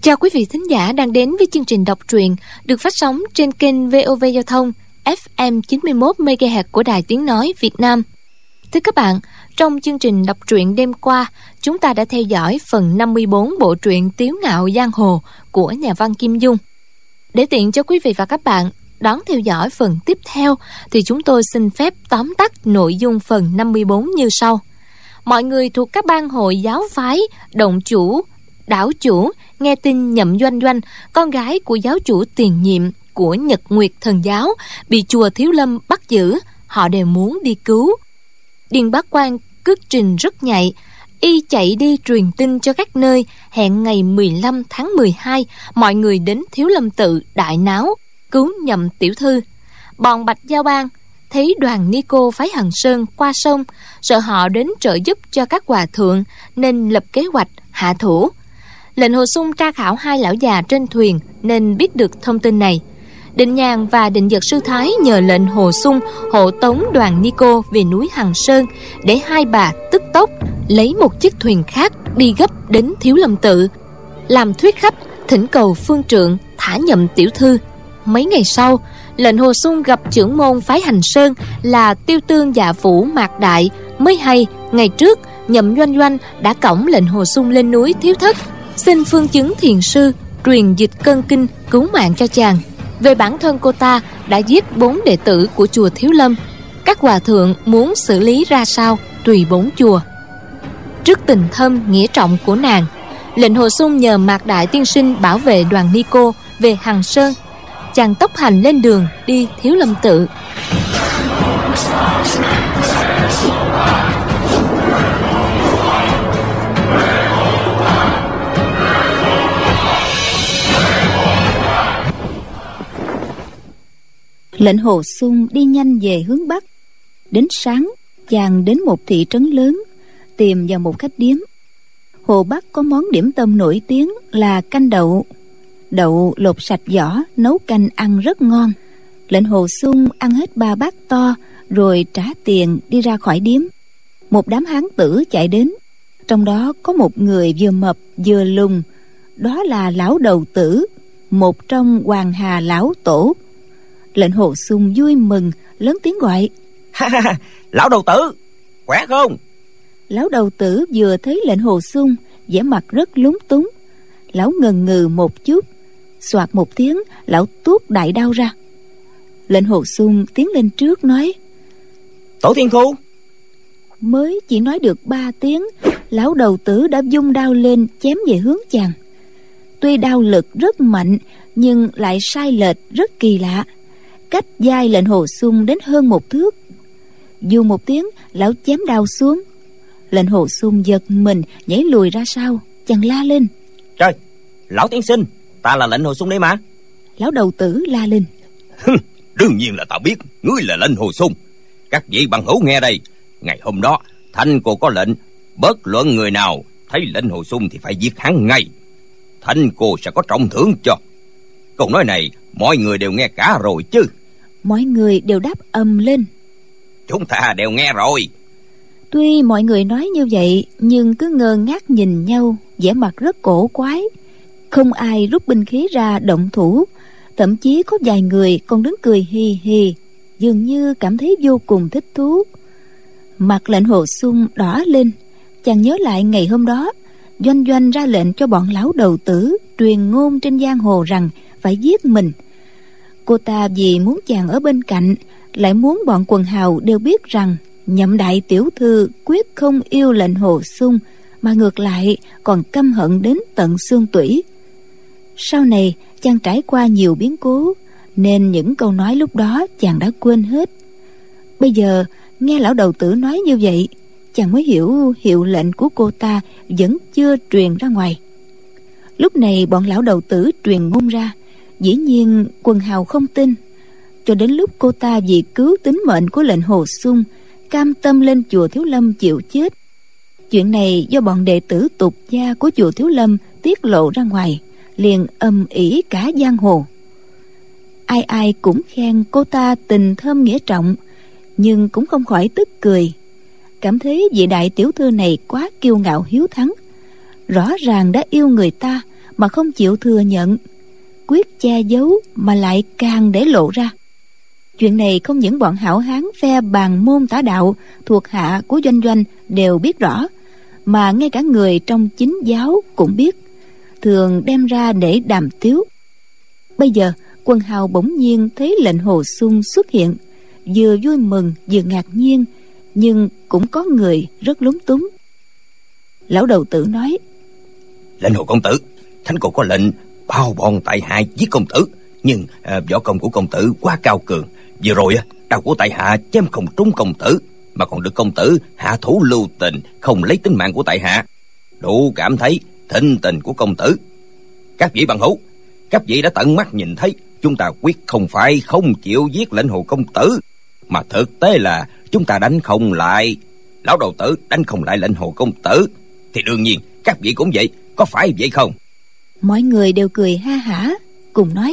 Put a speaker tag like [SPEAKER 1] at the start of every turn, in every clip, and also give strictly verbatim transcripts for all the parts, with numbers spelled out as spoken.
[SPEAKER 1] Chào quý vị thính giả đang đến với chương trình đọc truyện được phát sóng trên kênh vê o vê Giao thông ép em chín mươi mốt mê ga héc của Đài Tiếng Nói Việt Nam. Thưa các bạn, trong chương trình đọc truyện đêm qua, chúng ta đã theo dõi phần năm mươi bốn bộ truyện Tiếu Ngạo Giang Hồ của nhà văn Kim Dung. Để tiện cho quý vị và các bạn đón theo dõi phần tiếp theo, thì chúng tôi xin phép tóm tắt nội dung phần năm mươi bốn như sau. Mọi người thuộc các ban hội giáo phái, động chủ, đảo chủ, nghe tin Nhậm Doanh Doanh, con gái của giáo chủ tiền nhiệm của Nhật Nguyệt Thần Giáo, bị chùa Thiếu Lâm bắt giữ. Họ đều muốn đi cứu. Điền Bá Quang cước trình rất nhạy, y chạy đi truyền tin cho các nơi, hẹn ngày mười lăm tháng mười hai mọi người đến Thiếu Lâm tự đại náo cứu Nhậm tiểu thư. Bọn Bạch Giao Bang thấy đoàn ni cô phái Hằng Sơn qua sông, sợ họ đến trợ giúp cho các hòa thượng nên lập kế hoạch hạ thủ. Lệnh Hồ Xung tra khảo hai lão già trên thuyền nên biết được thông tin này. Định Nhàn và Định Dật Sư Thái nhờ lệnh Hồ Xung hộ tống đoàn ni cô về núi Hằng Sơn, để hai bà tức tốc lấy một chiếc thuyền khác đi gấp đến Thiếu Lâm tự, làm thuyết khách thỉnh cầu phương trượng thả Nhậm tiểu thư. Mấy ngày sau, lệnh Hồ Xung gặp trưởng môn phái Hành Sơn là Tiêu Tương Dạ Phủ Mạc Đại, mới hay ngày trước Nhậm Doanh Doanh đã cõng lệnh Hồ Xung lên núi Thiếu Thất, xin phương chứng thiền sư truyền dịch cân kinh cứu mạng cho chàng. Về bản thân cô ta đã giết bốn đệ tử của chùa Thiếu Lâm. Các hòa thượng muốn xử lý ra sao tùy bốn chùa. Trước tình thâm nghĩa trọng của nàng, lệnh Hồ Xung nhờ Mạc Đại tiên sinh bảo vệ đoàn ni cô về Hằng Sơn. Chàng tốc hành lên đường đi Thiếu Lâm tự.
[SPEAKER 2] Lệnh Hồ Xung đi nhanh về hướng Bắc. Đến sáng, chàng đến một thị trấn lớn, tìm vào một khách điếm. Hồ Bắc có món điểm tâm nổi tiếng là canh đậu. Đậu lột sạch vỏ, nấu canh ăn rất ngon. Lệnh Hồ Xung ăn hết ba bát to, rồi trả tiền đi ra khỏi điếm. Một đám hán tử chạy đến, trong đó có một người vừa mập vừa lùn. Đó là lão đầu tử, một trong Hoàng Hà lão tổ. Lệnh Hồ Xung vui mừng, lớn tiếng gọi:
[SPEAKER 3] Lão đầu tử, khỏe không?
[SPEAKER 2] Lão đầu tử vừa thấy lệnh Hồ Xung, vẻ mặt rất lúng túng. Lão ngần ngừ một chút, xoạt một tiếng, lão tuốt đại đao ra. Lệnh Hồ Xung tiến lên trước nói:
[SPEAKER 3] Tổ Thiên Thu.
[SPEAKER 2] Mới chỉ nói được ba tiếng, lão đầu tử đã vung đao lên chém về hướng chàng. Tuy đao lực rất mạnh, nhưng lại sai lệch rất kỳ lạ, cách vai lệnh Hồ Xung đến hơn một thước. Dù một tiếng, lão chém đao xuống. Lệnh Hồ Xung giật mình nhảy lùi ra sau. Chàng la lên:
[SPEAKER 3] Trời, lão tiên sinh, ta là lệnh Hồ Xung đây mà.
[SPEAKER 2] Lão đầu tử la lên:
[SPEAKER 3] Đương nhiên là ta biết ngươi là lệnh Hồ Xung. Các vị bằng hữu nghe đây, ngày hôm đó Thanh cô có lệnh bất luận người nào thấy lệnh Hồ Xung thì phải giết hắn ngay. Thanh cô sẽ có trọng thưởng cho. Câu nói này mọi người đều nghe cả rồi chứ?
[SPEAKER 2] Mọi người đều đáp ầm lên:
[SPEAKER 3] Chúng ta đều nghe rồi.
[SPEAKER 2] Tuy mọi người nói như vậy, nhưng cứ ngơ ngác nhìn nhau, vẻ mặt rất cổ quái. Không ai rút binh khí ra động thủ, thậm chí có vài người còn đứng cười hì hì, dường như cảm thấy vô cùng thích thú. Mặt lệnh Hồ Xung đỏ lên. Chàng nhớ lại ngày hôm đó Doanh Doanh ra lệnh cho bọn lão đầu tử truyền ngôn trên giang hồ rằng phải giết mình. Cô ta vì muốn chàng ở bên cạnh, lại muốn bọn quần hào đều biết rằng Nhậm đại tiểu thư quyết không yêu lệnh Hồ Xung, mà ngược lại còn căm hận đến tận xương tủy. Sau này chàng trải qua nhiều biến cố, nên những câu nói lúc đó chàng đã quên hết. Bây giờ nghe lão đầu tử nói như vậy, chàng mới hiểu hiệu lệnh của cô ta vẫn chưa truyền ra ngoài. Lúc này bọn lão đầu tử truyền ngôn ra, dĩ nhiên quần hào không tin. Cho đến lúc cô ta vì cứu tính mệnh của lệnh Hồ Xung cam tâm lên chùa Thiếu Lâm chịu chết. Chuyện này do bọn đệ tử tục gia của chùa Thiếu Lâm tiết lộ ra ngoài, liền âm ỉ cả giang hồ. Ai ai cũng khen cô ta tình thâm nghĩa trọng, nhưng cũng không khỏi tức cười, cảm thấy vị đại tiểu thư này quá kiêu ngạo hiếu thắng. Rõ ràng đã yêu người ta mà không chịu thừa nhận, quyết che giấu mà lại càng để lộ ra. Chuyện này không những bọn hảo hán phe Bàn Môn Tả Đạo thuộc hạ của Doanh Doanh đều biết rõ, mà ngay cả người trong chính giáo cũng biết, thường đem ra để đàm tiếu. Bây giờ Quần Hào bỗng nhiên thấy lệnh Hồ Xung xuất hiện, vừa vui mừng vừa ngạc nhiên, nhưng cũng có người rất lúng túng. Lão đầu tử nói:
[SPEAKER 3] Lệnh Hồ công tử, thánh cô có lệnh bao bọn tại hạ giết công tử, nhưng à, võ công của công tử quá cao cường. Vừa rồi đao của tại hạ chém không trúng công tử, mà còn được công tử hạ thủ lưu tình, không lấy tính mạng của tại hạ, đủ cảm thấy thịnh tình của công tử. Các vị bằng hữu, các vị đã tận mắt nhìn thấy, chúng ta quyết không phải không chịu giết lệnh Hồ công tử, mà thực tế là chúng ta đánh không lại. Lão đầu tử đánh không lại lệnh Hồ công tử, thì đương nhiên các vị cũng vậy, có phải vậy không?
[SPEAKER 2] Mọi người đều cười ha hả, cùng nói: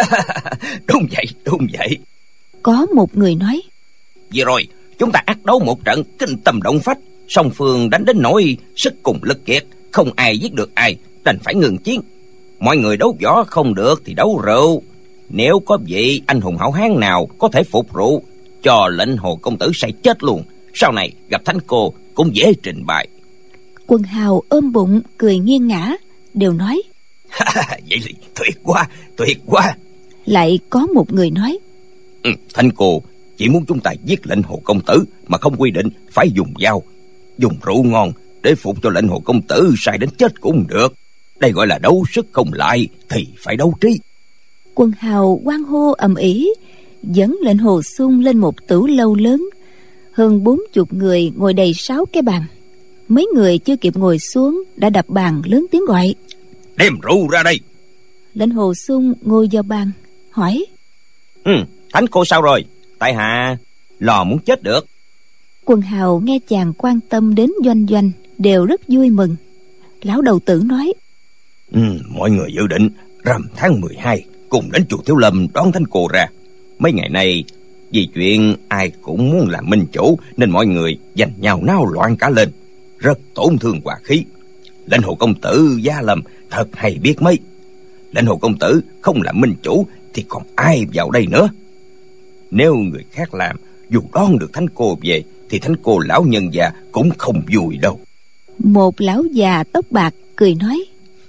[SPEAKER 3] Đúng vậy, đúng vậy.
[SPEAKER 2] Có một người nói:
[SPEAKER 3] Vừa rồi chúng ta ác đấu một trận kinh tâm động phách, song phương đánh đến nỗi sức cùng lực kiệt, không ai giết được ai, đành phải ngừng chiến. Mọi người đấu võ không được thì đấu rượu. Nếu có vị anh hùng hảo hán nào có thể phục rượu, cho lệnh Hồ công tử say chết luôn, sau này gặp thánh cô cũng dễ trình bày.
[SPEAKER 2] Quần Hào ôm bụng cười nghiêng ngã, đều nói:
[SPEAKER 3] Vậy thì tuyệt quá, tuyệt quá.
[SPEAKER 2] Lại có một người nói:
[SPEAKER 3] ừ, Thánh cô chỉ muốn chúng ta giết lệnh Hồ công tử, mà không quy định phải dùng dao, dùng rượu ngon để phục cho lệnh Hồ công tử say đến chết cũng được. Đây gọi là đấu sức không lại thì phải đấu trí.
[SPEAKER 2] Quần Hào hoan hô ầm ĩ, dẫn lệnh Hồ Xung lên một tửu lâu lớn, hơn bốn chục người ngồi đầy sáu cái bàn. Mấy người chưa kịp ngồi xuống đã đập bàn lớn tiếng gọi:
[SPEAKER 3] Đem rượu ra đây.
[SPEAKER 2] Lệnh Hồ Xung ngồi vào bàn hỏi:
[SPEAKER 3] ừ, Thánh cô sao rồi? Tại hạ lò muốn chết được.
[SPEAKER 2] Quần Hào nghe chàng quan tâm đến Doanh Doanh đều rất vui mừng. Lão đầu tử nói:
[SPEAKER 3] ừ, Mọi người dự định rằm tháng mười hai cùng đến chùa Thiếu Lâm đón thánh cô ra. Mấy ngày nay vì chuyện ai cũng muốn làm minh chủ, nên mọi người giành nhau náo loạn cả lên, rất tổn thương hòa khí. Lệnh Hồ công tử Gia Lâm thật hay biết mấy. Lệnh Hồ công tử không làm minh chủ thì còn ai vào đây nữa? Nếu người khác làm, dù đón được thánh cô về, thì thánh cô lão nhân già cũng không vui đâu.
[SPEAKER 2] Một lão già tóc bạc cười nói: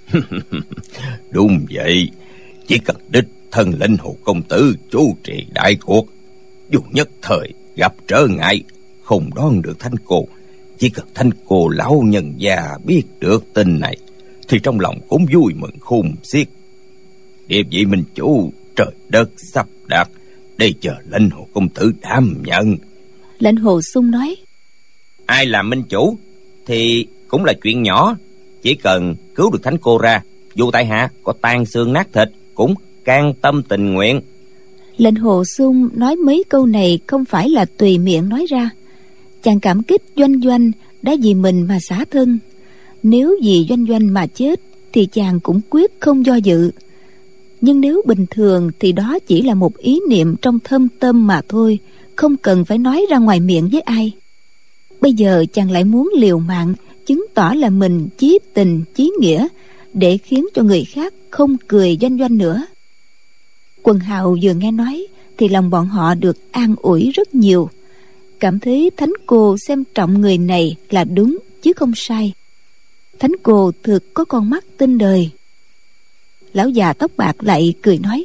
[SPEAKER 3] Đúng vậy, chỉ cần đích thân lệnh Hồ công tử chủ trì đại cuộc, dù nhất thời gặp trở ngại không đón được thánh cô, chỉ cần thánh cô lão nhân già biết được tin này thì trong lòng cũng vui mừng khôn xiết. Địa vị minh chủ trời đất sắp đặt, để chờ lệnh Hồ công tử đảm nhận.
[SPEAKER 2] Lệnh Hồ Xung nói:
[SPEAKER 3] Ai làm minh chủ thì cũng là chuyện nhỏ, chỉ cần cứu được thánh cô ra, dù tại hạ có tan xương nát thịt cũng can tâm tình nguyện.
[SPEAKER 2] Lệnh Hồ Xung nói mấy câu này không phải là tùy miệng nói ra. Chàng cảm kích Doanh Doanh đã vì mình mà xả thân. Nếu vì Doanh Doanh mà chết thì chàng cũng quyết không do dự. Nhưng nếu bình thường thì đó chỉ là một ý niệm trong thâm tâm mà thôi, không cần phải nói ra ngoài miệng với ai. Bây giờ chàng lại muốn liều mạng chứng tỏ là mình chí tình chí nghĩa, để khiến cho người khác không cười Doanh Doanh nữa. Quần Hào vừa nghe nói thì lòng bọn họ được an ủi rất nhiều, cảm thấy thánh cô xem trọng người này là đúng chứ không sai. Thánh cô thực có con mắt tinh đời. Lão già tóc bạc lại cười nói: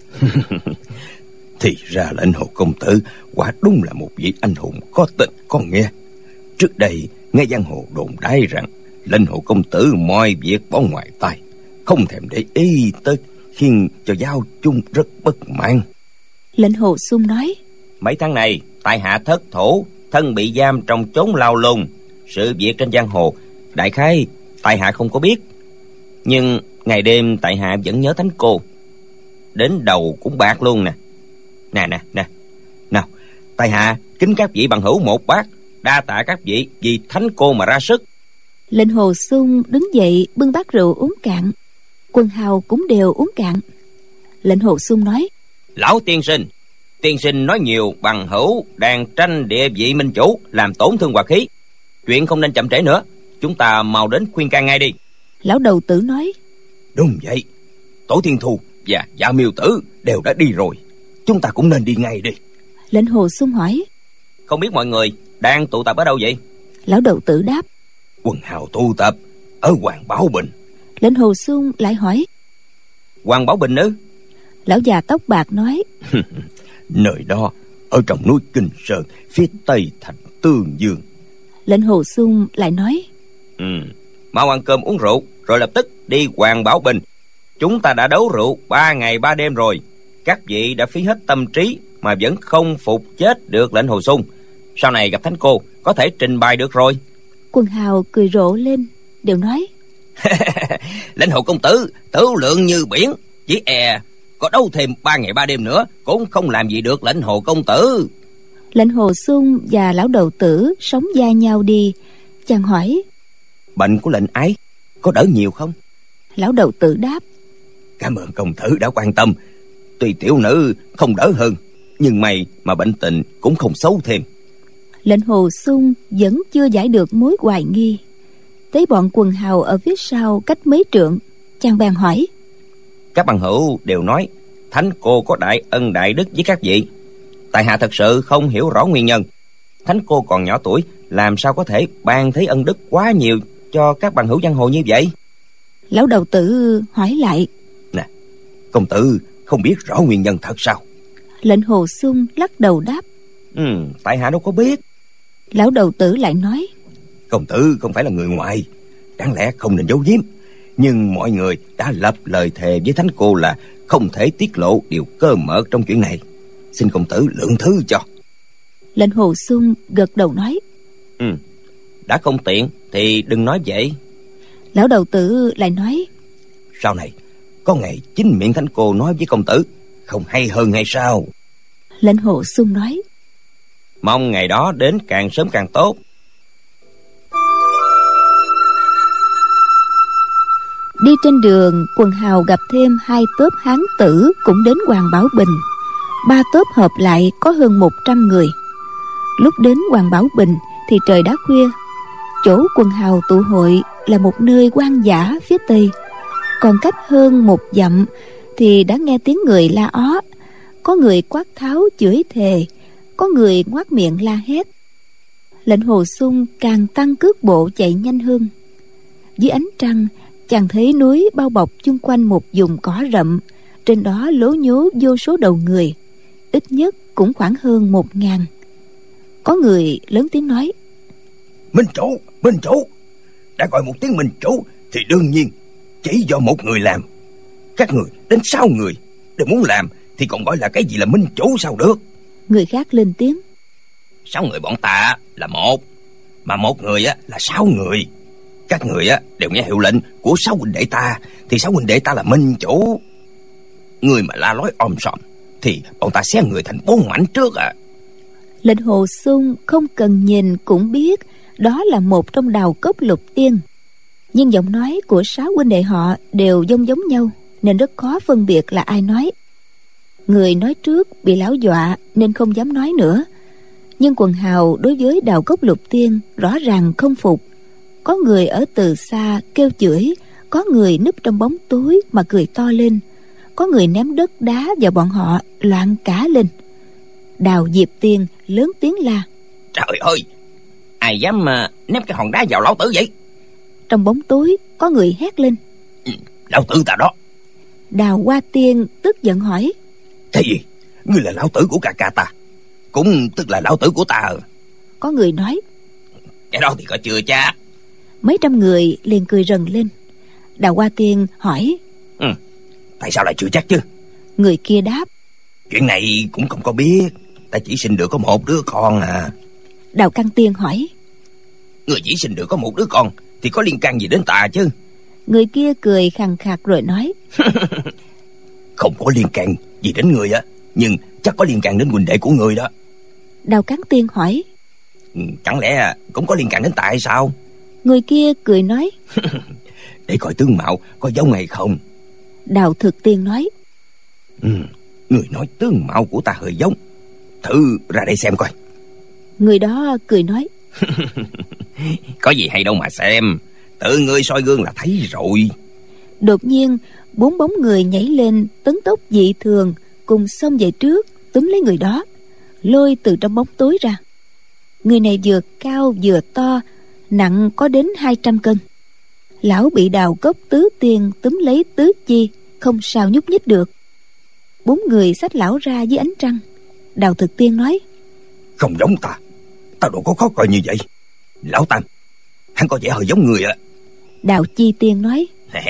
[SPEAKER 3] Thì ra lệnh Hồ công tử quả đúng là một vị anh hùng có tình có nghĩa. Trước đây nghe giang hồ đồn đãi rằng lệnh Hồ công tử mọi việc bỏ ngoài tay, không thèm để ý tới, khiến cho giao chung rất bất mãn.
[SPEAKER 2] Lệnh Hồ Xung nói:
[SPEAKER 3] Mấy tháng này tại hạ thất thủ, thân bị giam trong chốn lao lùng. Sự việc trên giang hồ đại khái tại hạ không có biết, nhưng ngày đêm tại hạ vẫn nhớ thánh cô, đến đầu cũng bạc luôn nè. Nè nè nè, nào, tại hạ kính các vị bằng hữu một bát, đa tạ các vị vì thánh cô mà ra sức.
[SPEAKER 2] Lệnh Hồ Xung đứng dậy bưng bát rượu uống cạn. Quần Hào cũng đều uống cạn. Lệnh Hồ Xung nói:
[SPEAKER 3] Lão tiên sinh, tiên sinh nói nhiều bằng hữu đang tranh địa vị minh chủ, làm tổn thương hòa khí. Chuyện không nên chậm trễ nữa, chúng ta mau đến khuyên can ngay đi.
[SPEAKER 2] Lão đầu tử nói:
[SPEAKER 3] Đúng vậy, Tổ Thiên Thu và Dạ Miêu Tử đều đã đi rồi, chúng ta cũng nên đi ngay đi.
[SPEAKER 2] Lệnh Hồ Xung hỏi:
[SPEAKER 3] Không biết mọi người đang tụ tập ở đâu vậy?
[SPEAKER 2] Lão Đầu Tử đáp:
[SPEAKER 3] Quần hào tụ tập ở Hoàng Bảo Bình.
[SPEAKER 2] Lệnh Hồ Xung lại hỏi:
[SPEAKER 3] Hoàng Bảo Bình ư?
[SPEAKER 2] Lão già tóc bạc nói:
[SPEAKER 3] Nơi đó ở trong núi Kinh Sơn, phía tây thành Tương Dương.
[SPEAKER 2] Lệnh Hồ Xung lại nói:
[SPEAKER 3] Ừ, mau ăn cơm uống rượu rồi lập tức đi Hoàng Bảo Bình. Chúng ta đã đấu rượu ba ngày ba đêm rồi, các vị đã phí hết tâm trí mà vẫn không phục chết được Lệnh Hồ Xung. Sau này gặp thánh cô có thể trình bày được rồi.
[SPEAKER 2] Quần hào cười rộ lên, đều nói:
[SPEAKER 3] Lệnh Hồ công tử tử lượng như biển, chỉ e có đấu thêm ba ngày ba đêm nữa cũng không làm gì được Lệnh Hồ công tử.
[SPEAKER 2] Lệnh Hồ Xung và Lão Đầu Tử sống da nhau đi. Chàng hỏi:
[SPEAKER 3] Bệnh của lệnh ái có đỡ nhiều không?
[SPEAKER 2] Lão Đầu Tử đáp:
[SPEAKER 3] Cảm ơn công tử đã quan tâm. Tuy tiểu nữ không đỡ hơn, nhưng may mà bệnh tình cũng không xấu thêm.
[SPEAKER 2] Lệnh Hồ Xung vẫn chưa giải được mối hoài nghi. Thấy bọn quần hào ở phía sau cách mấy trượng, chàng bèn hỏi:
[SPEAKER 3] Các bằng hữu đều nói thánh cô có đại ân đại đức với các vị. Tại hạ thật sự không hiểu rõ nguyên nhân. Thánh cô còn nhỏ tuổi, làm sao có thể ban thấy ân đức quá nhiều cho các bằng hữu giang hồ như vậy?
[SPEAKER 2] Lão Đầu Tử hỏi lại:
[SPEAKER 3] Nè, công tử không biết rõ nguyên nhân thật sao?
[SPEAKER 2] Lệnh Hồ Xung lắc đầu đáp:
[SPEAKER 3] Ừ, tại hạ đâu có biết.
[SPEAKER 2] Lão Đầu Tử lại nói:
[SPEAKER 3] Công tử không phải là người ngoài, đáng lẽ không nên giấu giếm. Nhưng mọi người đã lập lời thề với thánh cô là không thể tiết lộ điều cơ mật trong chuyện này. Xin công tử lượng thứ cho.
[SPEAKER 2] Lệnh Hồ Xung gật đầu nói:
[SPEAKER 3] Ừ, đã không tiện thì đừng nói vậy.
[SPEAKER 2] Lão Đầu Tử lại nói:
[SPEAKER 3] Sau này có ngày chính miệng thánh cô nói với công tử, không hay hơn hay sao?
[SPEAKER 2] Lệnh Hồ Xung nói:
[SPEAKER 3] Mong ngày đó đến càng sớm càng tốt.
[SPEAKER 2] Đi trên đường, quần hào gặp thêm hai tốp hán tử cũng đến Hoàng Bảo Bình. Ba tốp hợp lại có hơn một trăm người. Lúc đến Hoàng Bảo Bình thì trời đã khuya. Chỗ quần hào tụ hội là một nơi hoang dã phía tây. Còn cách hơn một dặm thì đã nghe tiếng người la ó. Có người quát tháo chửi thề, có người ngoác miệng la hét. Lệnh Hồ Xung càng tăng cước bộ chạy nhanh hơn. Dưới ánh trăng, chàng thấy núi bao bọc chung quanh một vùng cỏ rậm. Trên đó lố nhố vô số đầu người, ít nhất cũng khoảng hơn một ngàn. Có người lớn tiếng nói:
[SPEAKER 3] Minh chủ, minh chủ, đã gọi một tiếng minh chủ thì đương nhiên chỉ do một người làm. Các người đến sáu người đều muốn làm thì còn gọi là cái gì là minh chủ sao được?
[SPEAKER 2] Người khác lên tiếng:
[SPEAKER 3] Sáu người bọn ta là một, mà một người á là sáu người. Các người á đều nghe hiệu lệnh của sáu huynh đệ ta, thì sáu huynh đệ ta là minh chủ. Người mà la lối om sòm thì bọn ta xé người thành bốn mảnh trước à.
[SPEAKER 2] Lệnh Hồ Xung không cần nhìn cũng biết đó là một trong Đào Cốc Lục Tiên. Nhưng giọng nói của sáu huynh đệ họ đều giống giống nhau, nên rất khó phân biệt là ai nói. Người nói trước bị lão dọa nên không dám nói nữa. Nhưng quần hào đối với Đào Cốc Lục Tiên rõ ràng không phục. Có người ở từ xa kêu chửi, có người núp trong bóng tối mà cười to lên, có người ném đất đá vào bọn họ loạn cả lên. Đào Diệp Tiên lớn tiếng la:
[SPEAKER 3] Trời ơi, ai dám mà ném cái hòn đá vào lão tử vậy?
[SPEAKER 2] Trong bóng tối có người hét lên:
[SPEAKER 3] Ừ, lão tử ta đó.
[SPEAKER 2] Đào Hoa Tiên tức giận hỏi:
[SPEAKER 3] Cái gì? Ngươi là lão tử của ca ca ta, cũng tức là lão tử của ta.
[SPEAKER 2] Có người nói:
[SPEAKER 3] Cái đó thì có chưa cha.
[SPEAKER 2] Mấy trăm người liền cười rần lên. Đào Hoa Tiên hỏi:
[SPEAKER 3] Ừ, tại sao lại chưa chắc chứ?
[SPEAKER 2] Người kia đáp:
[SPEAKER 3] Chuyện này cũng không có biết, ta chỉ sinh được có một đứa con à.
[SPEAKER 2] Đào Căn Tiên hỏi:
[SPEAKER 3] Người chỉ sinh được có một đứa con thì có liên can gì đến ta chứ?
[SPEAKER 2] Người kia cười khàn khạc rồi nói:
[SPEAKER 3] Không có liên can gì đến người á, nhưng chắc có liên can đến huynh đệ của người đó.
[SPEAKER 2] Đào Cán Tiên hỏi:
[SPEAKER 3] Ừ, chẳng lẽ cũng có liên can đến ta hay sao?
[SPEAKER 2] Người kia cười nói:
[SPEAKER 3] Để coi tướng mạo có giống hay không.
[SPEAKER 2] Đào Thực Tiên nói:
[SPEAKER 3] Ừ, người nói tướng mạo của ta hơi giống, thử ra đây xem coi.
[SPEAKER 2] Người đó cười nói:
[SPEAKER 3] Có gì hay đâu mà xem, tự ngươi soi gương là thấy rồi.
[SPEAKER 2] Đột nhiên bốn bóng người nhảy lên tấn tốc dị thường, cùng xông về trước túm lấy người đó, lôi từ trong bóng tối ra. Người này vừa cao vừa to, nặng có đến hai trăm cân. Lão bị Đào Cốc Tứ Tiên túm lấy tứ chi, không sao nhúc nhích được. Bốn người xách lão ra dưới ánh trăng. Đào Thực Tiên nói:
[SPEAKER 3] Không giống ta, ta đâu có khó coi như vậy. Lão Tam, hắn có vẻ hơi giống người ạ.
[SPEAKER 2] Đào Chi Tiên nói: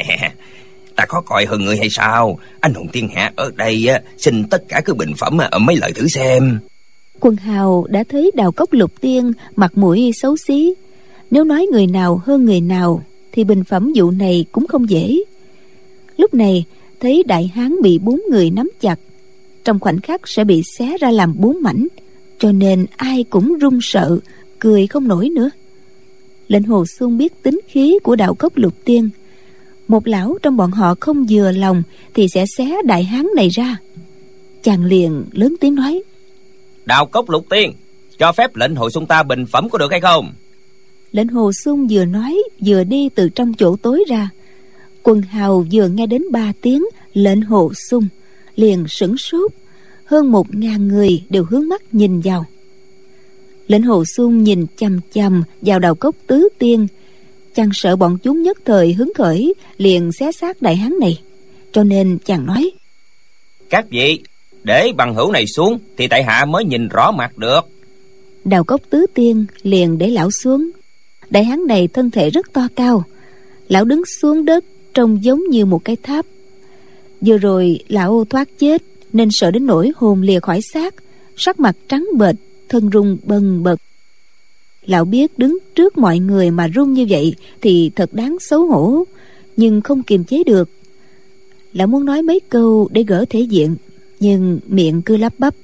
[SPEAKER 3] Ta khó coi hơn người hay sao? Anh hùng thiên hạ ở đây xin tất cả cứ bình phẩm mấy lời thử xem.
[SPEAKER 2] Quần hào đã thấy Đào Cốc Lục Tiên mặt mũi xấu xí, nếu nói người nào hơn người nào thì bình phẩm vụ này cũng không dễ. Lúc này thấy đại hán bị bốn người nắm chặt, trong khoảnh khắc sẽ bị xé ra làm bốn mảnh, cho nên ai cũng run sợ, cười không nổi nữa. Lệnh Hồ Xuân biết tính khí của Đào Cốc Lục Tiên, một lão trong bọn họ không vừa lòng thì sẽ xé đại hán này ra. Chàng liền lớn tiếng nói:
[SPEAKER 3] Đào Cốc Lục Tiên, cho phép lệnh Hồ Xuân ta bình phẩm có được hay không?
[SPEAKER 2] Lệnh Hồ Xuân vừa nói vừa đi từ trong chỗ tối ra. Quần hào vừa nghe đến ba tiếng lệnh Hồ Xuân liền sửng sốt, hơn một ngàn người đều hướng mắt nhìn vào. Lệnh Hồ Xuân nhìn chằm chằm vào Đào Cốc Tứ Tiên, chàng sợ bọn chúng nhất thời hứng khởi liền xé xác đại hán này, cho nên chàng nói:
[SPEAKER 3] Các vị để bằng hữu này xuống thì tại hạ mới nhìn rõ mặt được.
[SPEAKER 2] Đào Cốc Tứ Tiên liền để lão xuống. Đại hán này thân thể rất to cao, lão đứng xuống đất trông giống như một cái tháp. Vừa rồi lão thoát chết nên sợ đến nỗi hồn lìa khỏi xác, sắc mặt trắng bệch, thân run bần bật. Lão biết đứng trước mọi người mà run như vậy thì thật đáng xấu hổ, nhưng không kiềm chế được. Lão muốn nói mấy câu để gỡ thể diện, nhưng miệng cứ lắp bắp: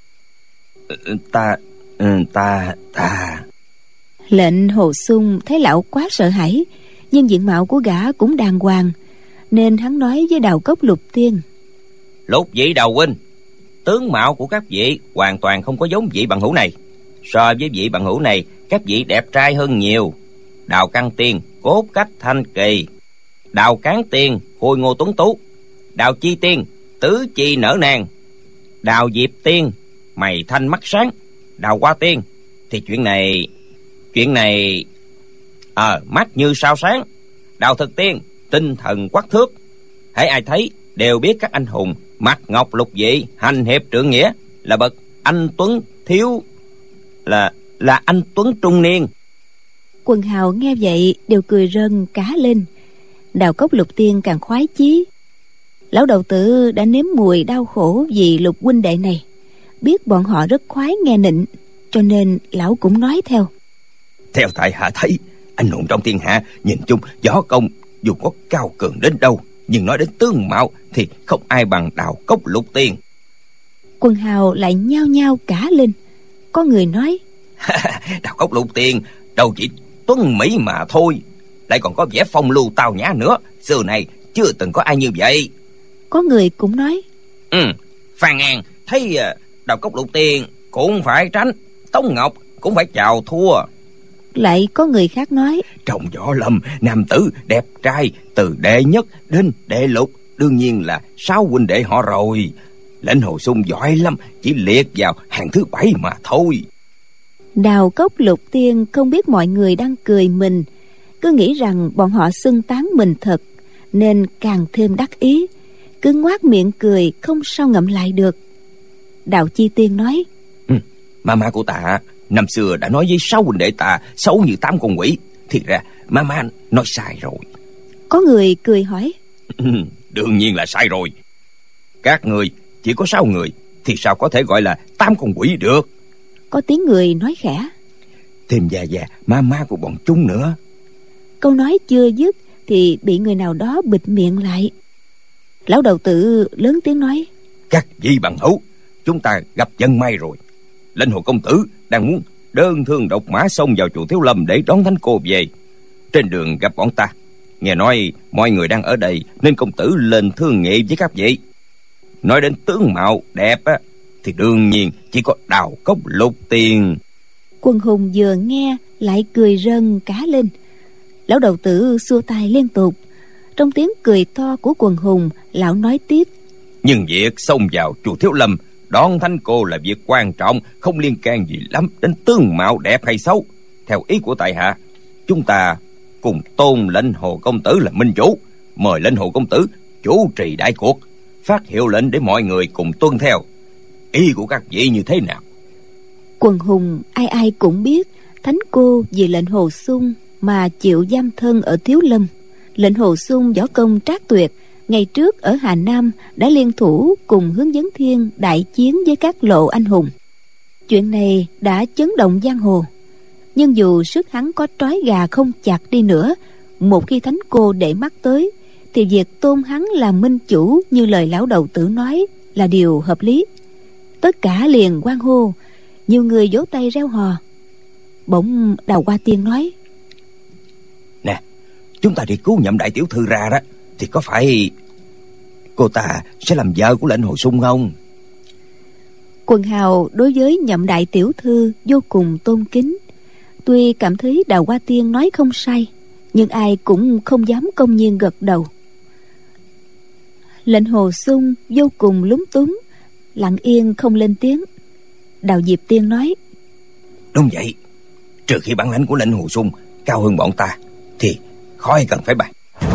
[SPEAKER 3] Ta, ta, ta.
[SPEAKER 2] Lệnh Hồ Xuân thấy lão quá sợ hãi, nhưng diện mạo của gã cũng đàng hoàng, nên hắn nói với Đào Cốc Lục Tiên:
[SPEAKER 3] Lục vị Đào huynh, tướng mạo của các vị hoàn toàn không có giống vị bằng hữu này. So với vị bằng hữu này, các vị đẹp trai hơn nhiều. Đào Căn Tiên cốt cách thanh kỳ, Đào Cán Tiên khôi ngô tuấn tú, Đào Chi Tiên tứ chi nở nang, Đào Diệp Tiên mày thanh mắt sáng, Đào Hoa Tiên thì chuyện này chuyện này ờ à, mắt như sao sáng, Đào Thực Tiên tinh thần quắc thước. Hễ ai thấy đều biết các anh hùng mặt ngọc lục vị, hành hiệp trượng nghĩa, là bậc anh tuấn thiếu là là anh tuấn trung niên.
[SPEAKER 2] Quần hào nghe vậy đều cười rân cá lên. Đào Cốc Lục Tiên càng khoái chí. Lão đầu tử đã nếm mùi đau khổ vì Lục huynh đệ này, biết bọn họ rất khoái nghe nịnh, cho nên lão cũng nói theo:
[SPEAKER 3] Theo tại hạ thấy, anh hùng trong thiên hạ nhìn chung võ công dù có cao cường đến đâu, nhưng nói đến tướng mạo thì không ai bằng Đào Cốc Lục Tiên.
[SPEAKER 2] Quần hào lại nhao nhao cả lên. Có người nói:
[SPEAKER 3] Đào Cốc Lục Tiên đâu chỉ tuấn mỹ mà thôi, lại còn có vẻ phong lưu tao nhã nữa, xưa này chưa từng có ai như vậy.
[SPEAKER 2] Có người cũng nói:
[SPEAKER 3] Ừ, Phan An thấy Đào Cốc Lục Tiên cũng phải tránh, Tống Ngọc cũng phải chào thua.
[SPEAKER 2] Lại có người khác nói:
[SPEAKER 3] Trong võ lâm, nam tử đẹp trai từ đệ nhất đến đệ lục đương nhiên là sáu huynh đệ họ rồi. Lệnh Hồ Xuân giỏi lắm, chỉ liệt vào hàng thứ bảy mà thôi.
[SPEAKER 2] Đào Cốc Lục Tiên không biết mọi người đang cười mình, cứ nghĩ rằng bọn họ xưng tán mình thật, nên càng thêm đắc ý, cứ ngoác miệng cười không sao ngậm lại được. Đào Chi Tiên nói:
[SPEAKER 3] ừ, Mama của ta năm xưa đã nói với sáu huynh đệ ta xấu như tám con quỷ, thì ra Mama nói sai rồi.
[SPEAKER 2] Có người cười hỏi:
[SPEAKER 3] ừ, Đương nhiên là sai rồi. Các người chỉ có sáu người thì sao có thể gọi là tám con quỷ được?
[SPEAKER 2] Có tiếng người nói khẽ:
[SPEAKER 3] Thêm già già Mama của bọn chúng nữa.
[SPEAKER 2] Câu nói chưa dứt thì bị người nào đó bịt miệng lại. Lão đầu tử lớn tiếng nói:
[SPEAKER 3] Các vị bằng hữu, chúng ta gặp vận may rồi. Lệnh Hồ công tử đang muốn đơn thương độc mã xông vào chùa Thiếu Lâm để đón thánh cô về. Trên đường gặp bọn ta, nghe nói mọi người đang ở đây nên công tử lên thương nghị với các vị. Nói đến tướng mạo đẹp á, thì đương nhiên chỉ có Đào Cốc Lục Tiên.
[SPEAKER 2] Quân hùng vừa nghe lại cười rân cá lên. Lão đầu tử xua tay liên tục. Trong tiếng cười to của quần hùng, lão nói tiếp:
[SPEAKER 3] Nhưng việc xông vào chùa Thiếu Lâm đón thánh cô là việc quan trọng, không liên can gì lắm đến tướng mạo đẹp hay xấu. Theo ý của tại hạ, chúng ta cùng tôn lệnh Hồ công tử là minh chủ, mời lệnh Hồ công tử chủ trì đại cuộc, phát hiệu lệnh để mọi người cùng tuân theo. Ý của các vị như thế nào?
[SPEAKER 2] Quần hùng ai ai cũng biết thánh cô vì lệnh Hồ Xung mà chịu giam thân ở Thiếu Lâm. Lệnh Hồ Xung võ công trác tuyệt, ngày trước ở Hà Nam đã liên thủ cùng Hướng Vấn Thiên đại chiến với các lộ anh hùng. Chuyện này đã chấn động giang hồ. Nhưng dù sức hắn có trói gà không chặt đi nữa, một khi thánh cô để mắt tới, thì việc tôn hắn là minh chủ như lời lão đầu tử nói là điều hợp lý. Tất cả liền hoan hô, nhiều người vỗ tay reo hò. Bỗng Đào Hoa Tiên nói:
[SPEAKER 3] Nè, chúng ta đi cứu Nhậm đại tiểu thư ra đó, thì có phải cô ta sẽ làm vợ của lệnh Hồ Xung không?
[SPEAKER 2] Quần hào đối với Nhậm đại tiểu thư vô cùng tôn kính. Tuy cảm thấy Đào Hoa Tiên nói không sai, nhưng ai cũng không dám công nhiên gật đầu. Lệnh Hồ Xung vô cùng lúng túng, lặng yên không lên tiếng. Đào Diệp Tiên nói:
[SPEAKER 3] Đúng vậy, trừ khi bản lãnh của lệnh Hồ Xung cao hơn bọn ta thì khỏi cần phải bàn.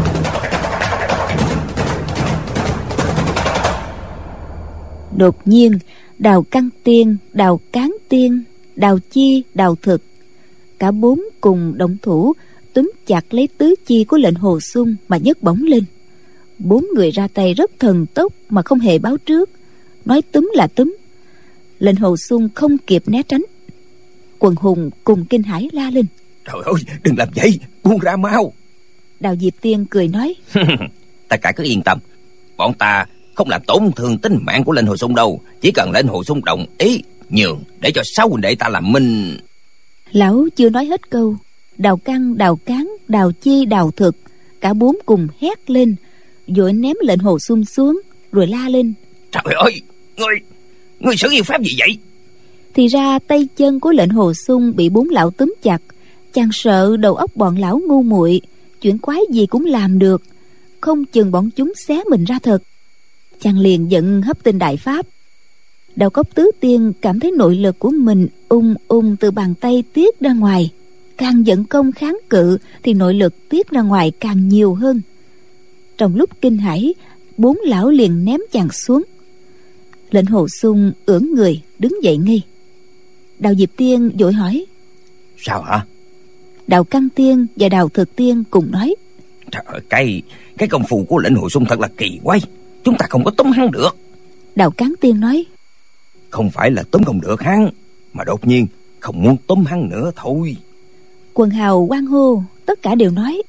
[SPEAKER 2] Đột nhiên, Đào Căn Tiên, Đào Cán Tiên, Đào Chi, Đào Thực, cả bốn cùng động thủ túm chặt lấy tứ chi của lệnh Hồ Xung mà nhấc bổng lên. Bốn người ra tay rất thần tốc mà không hề báo trước, nói túm là túm. Lệnh Hồ Xung không kịp né tránh. Quần hùng cùng kinh hãi la lên:
[SPEAKER 3] Trời ơi, đừng làm vậy, buông ra mau.
[SPEAKER 2] Đào Diệp Tiên cười nói:
[SPEAKER 3] Tất cả cứ yên tâm, bọn ta không làm tổn thương tính mạng của lệnh Hồ Xung đâu. Chỉ cần lệnh Hồ Xung đồng ý nhường để cho sáu huynh đệ ta làm minh.
[SPEAKER 2] Lão chưa nói hết câu, Đào Căn, Đào Cán, Đào Chi, Đào Thực, cả bốn cùng hét lên, vội ném lệnh Hồ Xung xuống, rồi la lên:
[SPEAKER 3] Trời ơi, ngươi ngươi xử yêu pháp gì vậy?
[SPEAKER 2] Thì ra tay chân của lệnh Hồ Xung bị bốn lão túm chặt. Chàng sợ đầu óc bọn lão ngu muội, chuyện quái gì cũng làm được, không chừng bọn chúng xé mình ra thật. Chàng liền giận hấp tinh đại pháp. Đào Cốc Tứ Tiên cảm thấy nội lực của mình ung ung từ bàn tay tiết ra ngoài. Càng giận công kháng cự thì nội lực tiết ra ngoài càng nhiều hơn. Trong lúc kinh hãi, bốn lão liền ném chàng xuống. Lệnh Hồ Xung ưỡn người đứng dậy ngay. Đào Diệp Tiên vội hỏi:
[SPEAKER 3] Sao hả?
[SPEAKER 2] Đào Căn Tiên và Đào Thực Tiên cùng nói:
[SPEAKER 3] Trời ơi, cái cái công phu của lệnh Hồ Xung thật là kỳ quái, chúng ta không có túm hắn được.
[SPEAKER 2] Đào Cán Tiên nói:
[SPEAKER 3] Không phải là túm không được hắn, mà đột nhiên không muốn túm hắn nữa thôi.
[SPEAKER 2] Quần hào hoan hô, tất cả đều nói: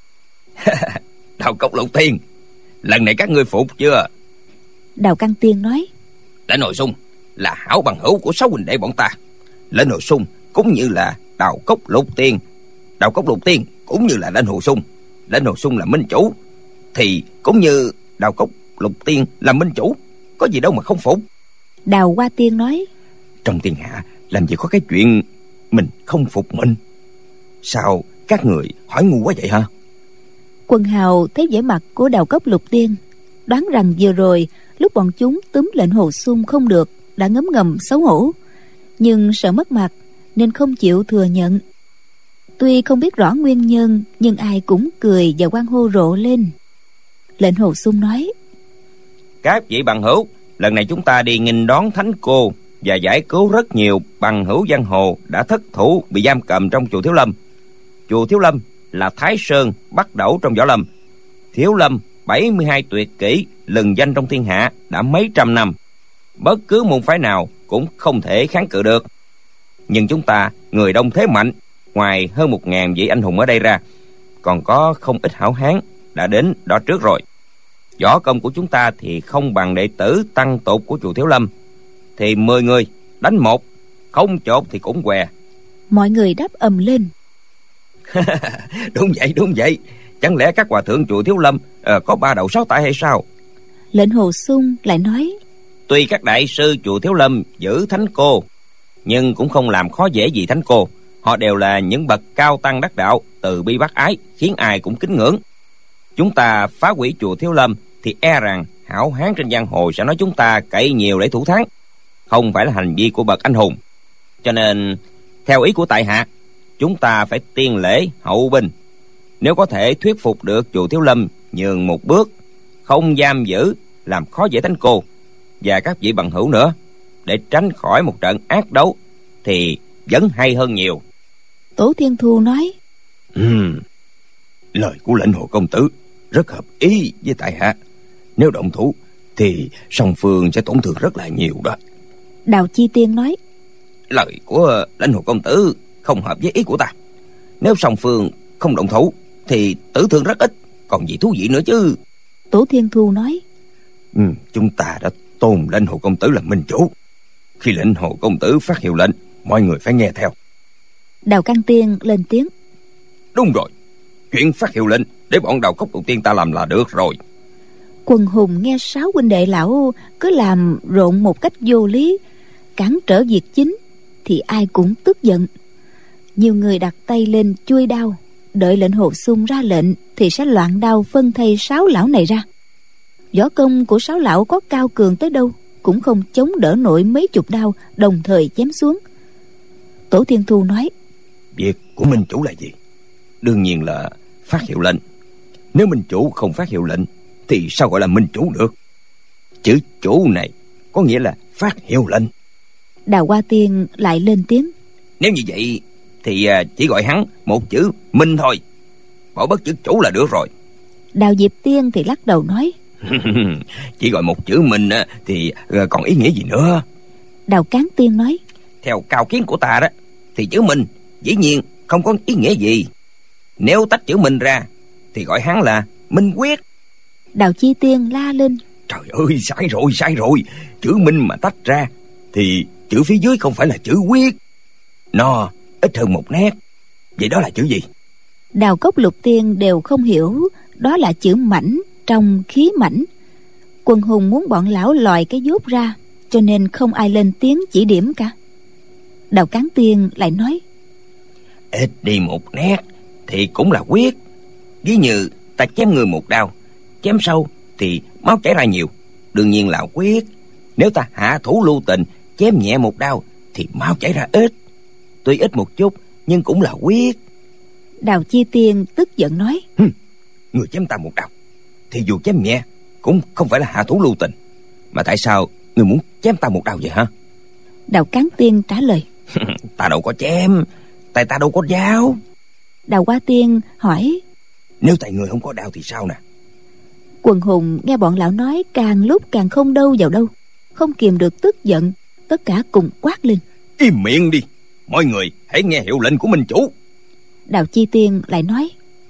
[SPEAKER 3] Đào Cốc Lục Tiên, lần này các ngươi phục chưa?
[SPEAKER 2] Đào Căn Tiên nói:
[SPEAKER 3] Lệnh Hồ Xung là hảo bằng hữu của sáu huynh đệ bọn ta. Lệnh Hồ Xung cũng như là Đào Cốc Lục Tiên, Đào Cốc Lục Tiên cũng như là lệnh Hồ Xung. Lệnh Hồ Xung là minh chủ thì cũng như Đào Cốc Lục Tiên là minh chủ, có gì đâu mà không phục.
[SPEAKER 2] Đào Hoa Tiên nói:
[SPEAKER 3] Trong thiên hạ làm gì có cái chuyện mình không phục mình. Sao các người hỏi ngu quá vậy hả?
[SPEAKER 2] Quần hào thấy vẻ mặt của Đào Cốc Lục Tiên, đoán rằng vừa rồi lúc bọn chúng túm lệnh Hồ Xung không được đã ngấm ngầm xấu hổ, nhưng sợ mất mặt nên không chịu thừa nhận. Tuy không biết rõ nguyên nhân, nhưng ai cũng cười và hoan hô rộ lên. Lệnh Hồ Xung nói:
[SPEAKER 3] Các vị bằng hữu, lần này chúng ta đi nghênh đón thánh cô và giải cứu rất nhiều bằng hữu giang hồ đã thất thủ bị giam cầm trong chùa Thiếu Lâm. Chùa Thiếu Lâm là Thái Sơn bắt đầu trong võ lâm. Thiếu Lâm bảy mươi hai tuyệt kỹ lừng danh trong thiên hạ đã mấy trăm năm, bất cứ môn phái nào cũng không thể kháng cự được. Nhưng chúng ta người đông thế mạnh, ngoài hơn một ngàn vị anh hùng ở đây ra, còn có không ít hảo hán đã đến đó trước rồi. Võ công của chúng ta thì không bằng đệ tử tăng tục của chùa Thiếu Lâm, thì mười người đánh một, không chột thì cũng què.
[SPEAKER 2] Mọi người đáp ầm lên:
[SPEAKER 3] Đúng vậy, đúng vậy. Chẳng lẽ các hòa thượng chùa Thiếu Lâm à, có ba đầu sáu tay hay sao?
[SPEAKER 2] Lệnh Hồ Xung lại nói:
[SPEAKER 3] Tuy các đại sư chùa Thiếu Lâm giữ thánh cô, nhưng cũng không làm khó dễ gì thánh cô. Họ đều là những bậc cao tăng đắc đạo, từ bi bác ái, khiến ai cũng kính ngưỡng. chúng ta phá hủy chùa Thiếu Lâm thì e rằng hảo hán trên giang hồ sẽ nói chúng ta cậy nhiều để thủ thắng, không phải là hành vi của bậc anh hùng. Cho nên theo ý của tại hạ, chúng ta phải tiên lễ hậu binh. Nếu có thể thuyết phục được chùa Thiếu Lâm nhường một bước, không giam giữ làm khó dễ Thánh Cô và các vị bằng hữu nữa, để tránh khỏi một trận ác đấu, thì vẫn hay hơn nhiều.
[SPEAKER 2] Tổ Thiên Thu nói:
[SPEAKER 3] Ừm, lời của lệnh Hồ công tử rất hợp ý với tại hạ. Nếu động thủ thì song phương sẽ tổn thương rất là nhiều đó.
[SPEAKER 2] Đào Chi Tiên nói:
[SPEAKER 3] Lời của lệnh Hồ công tử không hợp với ý của ta. Nếu song phương không động thủ thì tử thương rất ít, còn gì thú vị nữa chứ.
[SPEAKER 2] Tổ Thiên Thu nói:
[SPEAKER 3] ừ, Chúng ta đã tôn lệnh Hồ công tử là minh chủ. Khi lệnh Hồ công tử phát hiệu lệnh, mọi người phải nghe theo.
[SPEAKER 2] Đào Căn Tiên lên tiếng:
[SPEAKER 3] Đúng rồi, chuyện phát hiệu lệnh để bọn Đào Cốc đầu tiên ta làm là được rồi.
[SPEAKER 2] Quần hùng nghe sáu huynh đệ lão cứ làm rộn một cách vô lý, cản trở việc chính, thì ai cũng tức giận. Nhiều người đặt tay lên chuôi đao, đợi lệnh Hồ Xung ra lệnh thì sẽ loạn đao phân thây sáu lão này ra. Võ công của sáu lão có cao cường tới đâu cũng không chống đỡ nổi mấy chục đao đồng thời chém xuống. Tổ Thiên Thu nói:
[SPEAKER 3] Việc của minh chủ là gì? Đương nhiên là phát hiệu lệnh. Nếu minh chủ không phát hiệu lệnh thì sao gọi là minh chủ được? Chữ chủ này có nghĩa là phát hiệu lệnh.
[SPEAKER 2] Đào Hoa Tiên lại lên tiếng:
[SPEAKER 3] Nếu như vậy thì chỉ gọi hắn một chữ minh thôi, bỏ bớt chữ chủ là được rồi.
[SPEAKER 2] Đào Diệp Tiên thì lắc đầu nói:
[SPEAKER 3] Chỉ gọi một chữ minh thì còn ý nghĩa gì nữa?
[SPEAKER 2] Đào Cán Tiên nói:
[SPEAKER 3] Theo cao kiến của ta đó thì chữ minh dĩ nhiên không có ý nghĩa gì. Nếu tách chữ minh ra thì gọi hắn là minh quyết.
[SPEAKER 2] Đào Chi Tiên la lên:
[SPEAKER 3] Trời ơi, sai rồi, sai rồi. Chữ minh mà tách ra thì chữ phía dưới không phải là chữ quyết, nó ít hơn một nét. Vậy đó là chữ gì?
[SPEAKER 2] Đào Cốc Lục Tiên đều không hiểu đó là chữ mãnh trong khí mãnh. Quần hùng muốn bọn lão lòi cái dốt ra, cho nên không ai lên tiếng chỉ điểm cả. Đào Cán Tiên lại nói:
[SPEAKER 3] Ít đi một nét thì cũng là quyết. Ví như ta chém người một đao, chém sâu thì máu chảy ra nhiều, đương nhiên là quyết. Nếu ta hạ thủ lưu tình, chém nhẹ một đao thì máu chảy ra ít, tuy ít một chút nhưng cũng là quyết.
[SPEAKER 2] Đào Chi Tiên tức giận nói:
[SPEAKER 3] Hừm, người chém ta một đao thì dù chém nhẹ cũng không phải là hạ thủ lưu tình, mà tại sao người muốn chém ta một đao vậy hả?
[SPEAKER 2] Đào Cán Tiên trả lời:
[SPEAKER 3] Ta đâu có chém, tay ta đâu có dao.
[SPEAKER 2] Đào Hoa Tiên hỏi:
[SPEAKER 3] Nếu tay người không có đao thì sao nè?
[SPEAKER 2] Quần hùng nghe bọn lão nói càng lúc càng không đâu vào đâu, không kìm được tức giận, tất cả cùng quát lên:
[SPEAKER 3] Im miệng đi, mọi người hãy nghe hiệu lệnh của minh chủ.
[SPEAKER 2] Đào Chi Tiên lại nói: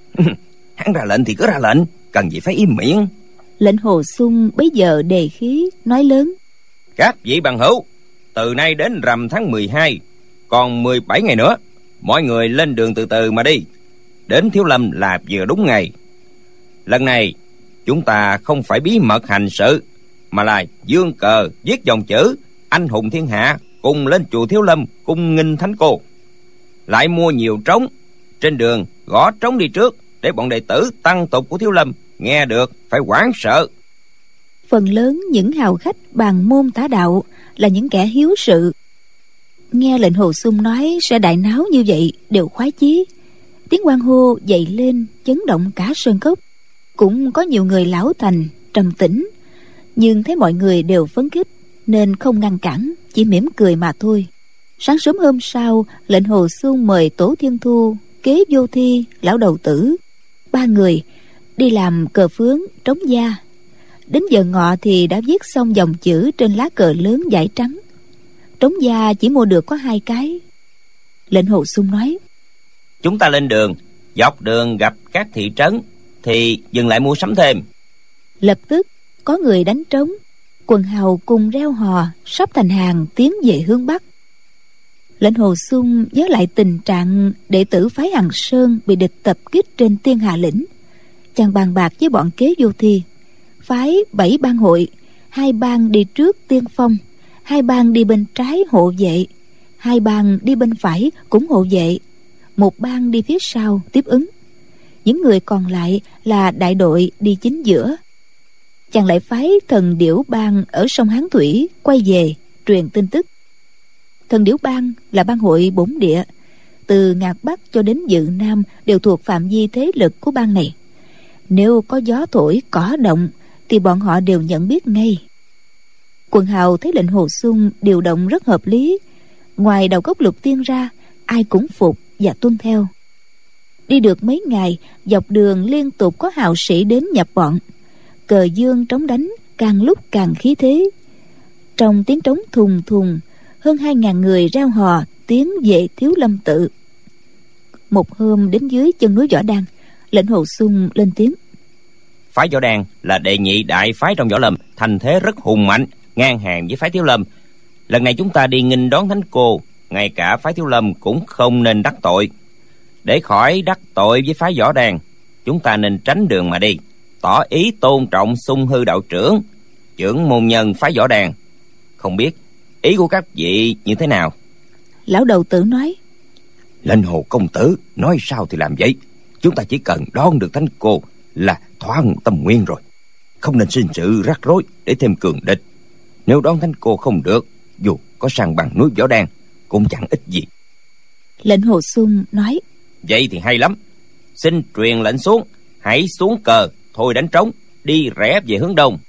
[SPEAKER 3] Hắn ra lệnh thì cứ ra lệnh, cần gì phải im miệng.
[SPEAKER 2] Lệnh Hồ Xung bấy giờ đề khí nói lớn:
[SPEAKER 3] Các vị bằng hữu, từ nay đến rằm tháng mười hai, còn mười bảy ngày nữa, mọi người lên đường từ từ mà đi. Đến Thiếu Lâm là vừa đúng ngày. Lần này chúng ta không phải bí mật hành sự, mà là dương cờ viết dòng chữ anh hùng thiên hạ cùng lên chùa Thiếu Lâm cung nghinh Thánh Cô. Lại mua nhiều trống, trên đường gõ trống đi trước, để bọn đệ tử tăng tục của Thiếu Lâm nghe được phải hoảng sợ.
[SPEAKER 2] Phần lớn những hào khách bàn môn tả đạo là những kẻ hiếu sự, nghe lệnh Hồ Xung nói sẽ đại náo như vậy đều khoái chí. Tiếng hoan hô dậy lên chấn động cả sơn cốc. Cũng có nhiều người lão thành trầm tĩnh, nhưng thấy mọi người đều phấn khích nên không ngăn cản, chỉ mỉm cười mà thôi. Sáng sớm hôm sau, lệnh Hồ Xung mời Tổ Thiên Thu, Kế Vô Thi, lão đầu tử, ba người đi làm cờ phướng trống da. Đến giờ ngọ thì đã viết xong dòng chữ trên lá cờ lớn dải trắng. Trống da chỉ mua được có hai cái. Lệnh Hồ Xung nói:
[SPEAKER 3] Chúng ta lên đường, dọc đường gặp các thị trấn thì dừng lại mua sắm thêm.
[SPEAKER 2] Lập tức có người đánh trống, quần hào cùng reo hò sắp thành hàng tiến về hướng Bắc. Lệnh Hồ Xung nhớ lại tình trạng đệ tử phái Hằng Sơn bị địch tập kích trên Tiên Hà Lĩnh. Chàng bàn bạc với bọn Kế Vô Thi, phái bảy bang hội, hai bang đi trước tiên phong, hai bang đi bên trái hộ vệ, hai bang đi bên phải cũng hộ vệ, một bang đi phía sau tiếp ứng. Những người còn lại là đại đội đi chính giữa. Chàng lại phái thần Điểu Bang ở sông Hán Thủy quay về truyền tin tức. Thần Điểu Bang là bang hội bổn địa, từ Ngạc Bắc cho đến Dự Nam đều thuộc phạm vi thế lực của bang này. Nếu có gió thổi cỏ động thì bọn họ đều nhận biết ngay. Quần hào thấy lệnh Hồ Xung điều động rất hợp lý, ngoài Đầu Cốc Lục Tiên ra, ai cũng phục và tuân theo. Đi được mấy ngày, dọc đường liên tục có hào sĩ đến nhập bọn. Cờ dương trống đánh càng lúc càng khí thế. Trong tiếng trống thùng thùng, hơn hai ngàn người reo hò tiến về Thiếu Lâm Tự. Một hôm đến dưới chân núi Võ Đăng, lệnh Hồ Xung lên tiếng:
[SPEAKER 3] Phái Võ Đăng là đệ nhị đại phái trong Võ Lâm, thành thế rất hùng mạnh, ngang hàng với phái Thiếu Lâm. Lần này chúng ta đi nghênh đón Thánh Cô, ngay cả phái Thiếu Lâm cũng không nên đắc tội. Để khỏi đắc tội với phái Võ Đăng, chúng ta nên tránh đường mà đi, tỏ ý tôn trọng Xung Hư đạo trưởng, trưởng môn nhân phái Võ Đăng. Không biết ý của các vị như thế nào?
[SPEAKER 2] Lão đầu tử nói:
[SPEAKER 3] Lệnh Hồ công tử nói sao thì làm vậy. Chúng ta chỉ cần đón được Thánh Cô là thỏa tâm nguyên rồi, không nên sinh sự rắc rối để thêm cường địch. Nếu đón Thánh Cô không được, dù có sang bằng núi Võ Đăng cũng chẳng ích gì.
[SPEAKER 2] Lệnh Hồ Xung nói:
[SPEAKER 3] Vậy thì hay lắm. Xin truyền lệnh xuống, hãy xuống cờ, thôi đánh trống, đi rẽ về hướng đông.